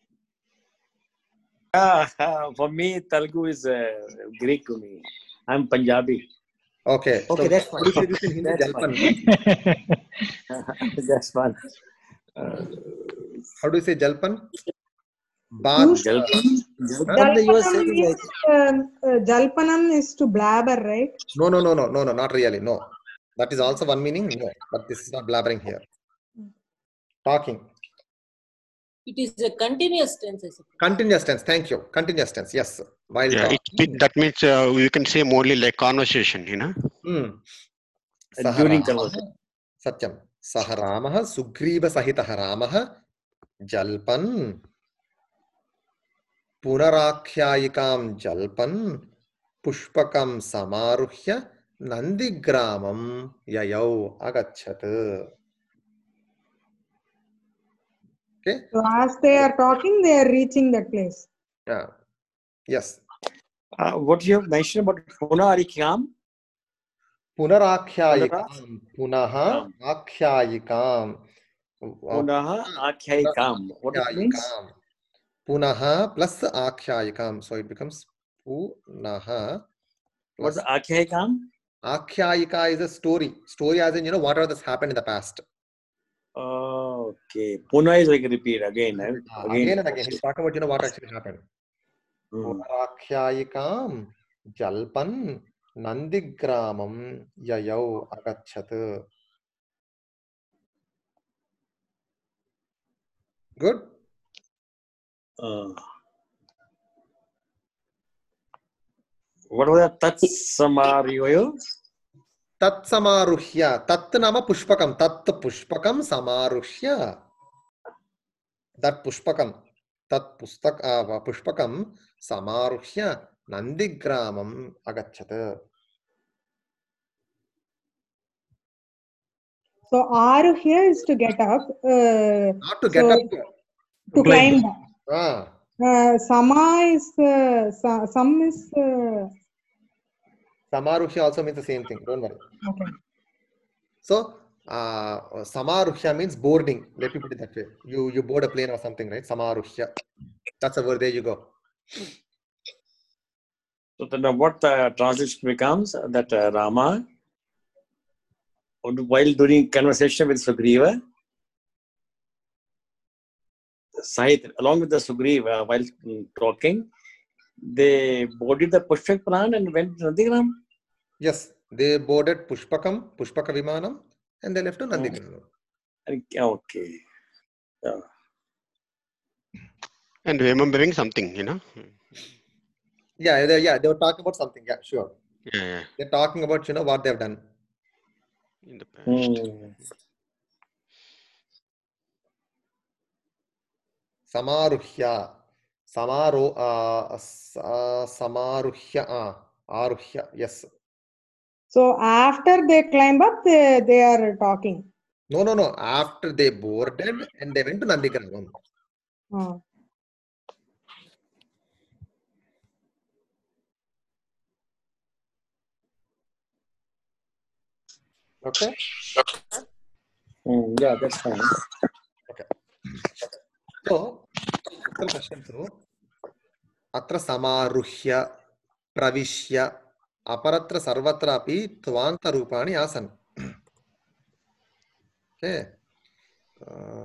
Uh, uh, for me, Telugu is uh, Greek to me. I'm Punjabi. Okay. Okay, so that's fine. How do you say this in Hindi? That's Jalpan. That's fun. Uh, How do you say Jalpan? Bath. Jalpan. Jalpanam you are saying means, like. uh, uh, Jalpanam is to blabber, right? No, no, no, no, no, no, not really. No. That is also one meaning. No, but this is not blabbering here. Talking. It is a continuous tense. I suppose. Continuous tense. Thank you. Continuous tense. Yes. While Yeah, talking. it, that means uh, you can say more like conversation, you know. Hmm. During Saharamaha. conversation. Satyam. Saharamaha. Sugriva Sahitaha Ramaha. Jalpan. Punarakhyayikam Jalpan. Pushpakam Samaruhya. Nandigramam Yayau Agachat. Okay. So as they are talking, they are reaching that place. Yeah. Yes. Uh, what you have mentioned about Punarikam? Punarakhyayikam. Punaha Akhyayikam. Punaha Akhyayikam. What it means? Punaha plus Akhyayikam. So it becomes Punaha. What's Akhyayikam? Akhyayika is a story. Story as in, you know, whatever that's happened in the past. Oh, okay. Puna is like a repeat again. Eh? Uh, again. again and again. He's talking about, you know, what actually happened. Hmm. Punarakhyayikam Jalpan Nandigramam Yayau Agachat. Good? Uh, what was that? Tat Samaryoyo? Tat Samaruhya. Tat nama Pushpakam. Tat Pushpakam Samaruhya. That Pushpakam. Tat pustak, uh, Pushpakam Samaruhya Nandigramam Agachat. So Aruhya is to get up. Uh, Not to get so up. To climb. Ah. Uh, sama is, uh, sa, some is. Uh, Samaruhya also means the same thing. Don't worry. okay. So, uh, Samaruhya means boarding. Let me put it that way. You you board a plane or something, right? Samaruhya. That's a word. There you go. So then what the translation becomes that uh, Rama, while doing conversation with Sugriva, Sahit, along with the Sugriva, while talking, they boarded the Pushpak Pran and went to Nandigram. Yes, they boarded Pushpakam, Pushpaka Vimanam, and they left to Nandigravam. Okay. Yeah. And remembering something, you know. Yeah, they, yeah, they were talking about something. Yeah, sure. Yeah, yeah. They're talking about, you know, what they've done. In the past. Hmm. Samaruhya. Samaro, uh, uh, Samaruhya. Uh, Aruhya. Yes. So after they climb up, they, they are talking. No, no, no. After they boarded and they went to Nandigravam. Oh. Okay. Hmm. Yeah, that's fine. Okay. So, atra pashyantu. Atra samaruhya, pravishya, aparatra sarvatra api tvanta rupani asan. Okay. Uh,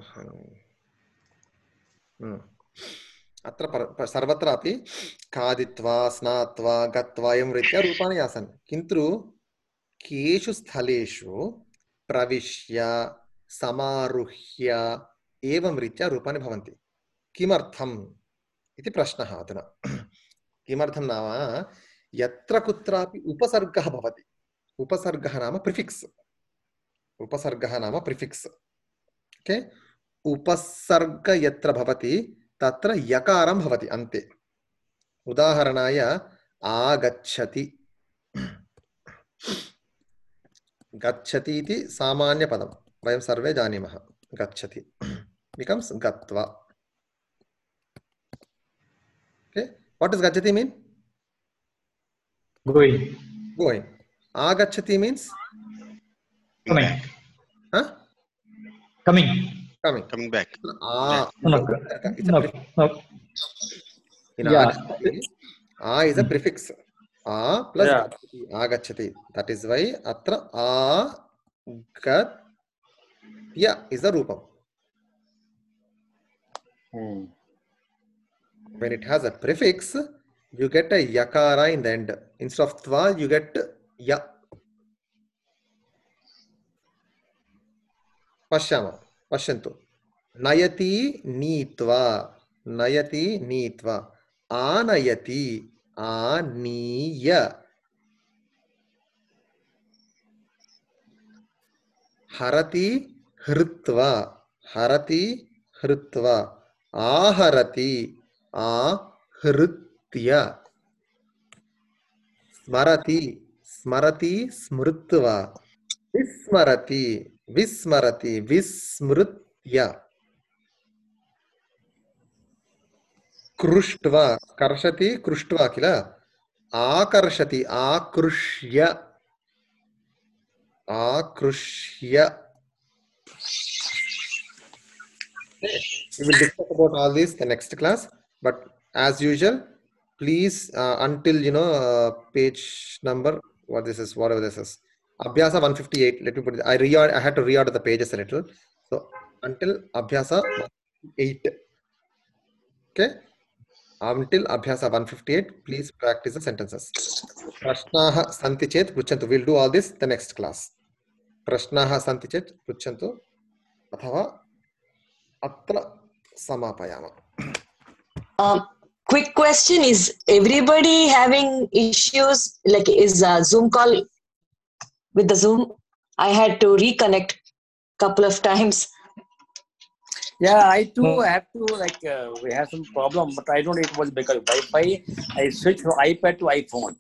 hmm. अत्र सर्वत्रापि खादित्वा स्नात्वा गत्वा एवं रीत्या रूपाणि आसन् किन्तु केषु स्थलेषु प्रविश्य समारुह्य एवं रीत्या रूपाणि भवन्ति किमर्थम् इति प्रश्नः अधुना किमर्थं नाम यत्र कुत्रापि उपसर्गः भवति उपसर्गः नाम प्रिफिक्स् उपसर्गः नाम प्रिफिक्स् ओके उपसर्ग यत्र भवति तत्र यकारं भवति अन्ते उदाहरणाय आगच्छति गच्छति इति सामान्यपदं वयं सर्वे जानीमः गच्छति becomes gatva okay what does gachati mean Going. Going. Agachati means coming. Huh? Coming. Coming. Coming back. Ah, no, it's a no, prefix. no. In Yeah. agachati, a is a prefix. A plus Yeah. gachati. Agachati. That is why atra a gat ya is a rupam. Hmm. When it has a prefix, you get a yakara in the end. Instead of tva, you get ya. Pashyama. Pashyantu. Nayati neetva. Nayati neetva. Anayati. Aniya. Harati hrutva. Harati hrutva. Aharati. Ahrutya. Smarati. Smarati smrutva. Vismarati. Vismarati. Vismrutya. Krushtva. Karshati. Krushtva kila. Akarshati. Akrushya. Akrushya. We will discuss about all these in the next class. But as usual, please uh, until you know uh, page number what this is, whatever this is. Abhyasa one fifty-eight. Let me put it. I re I had to reorder the pages a little. So until Abhyasa one fifty-eight. Okay. Until Abhyasa one fifty-eight, please practice the sentences. Prashnaha santi chet pruchantu. We'll do all this the next class. Prashnaha santi chet pruchantu. Athava atra samapayama. Uh, quick question: is everybody having issues? Like, is a Zoom call with the Zoom? I had to reconnect couple of times. Yeah, I too have to like uh, we have some problem, but I don't know it was because of Wi-Fi. I switched from iPad to iPhone.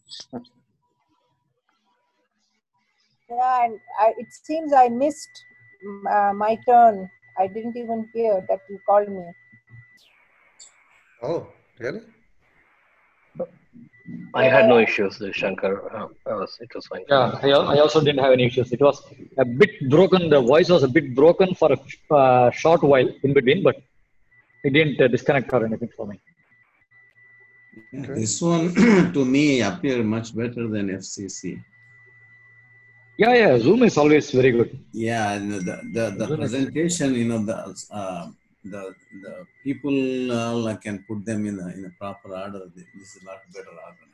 Yeah, and I, it seems I missed uh, my turn. I didn't even hear that you called me. Oh, really? I had no issues, Shankar. Uh, I was, it was fine. Yeah, I, al- I also didn't have any issues. It was a bit broken. The voice was a bit broken for a uh, short while in between, but it didn't uh, disconnect or anything for me. Yeah, this one to me appeared much better than F C C. Yeah, yeah. Zoom is always very good. Yeah, and the the, the Zoom is- presentation, you know, the uh, the the people uh, can put them in a in a proper order. This is a lot better organized.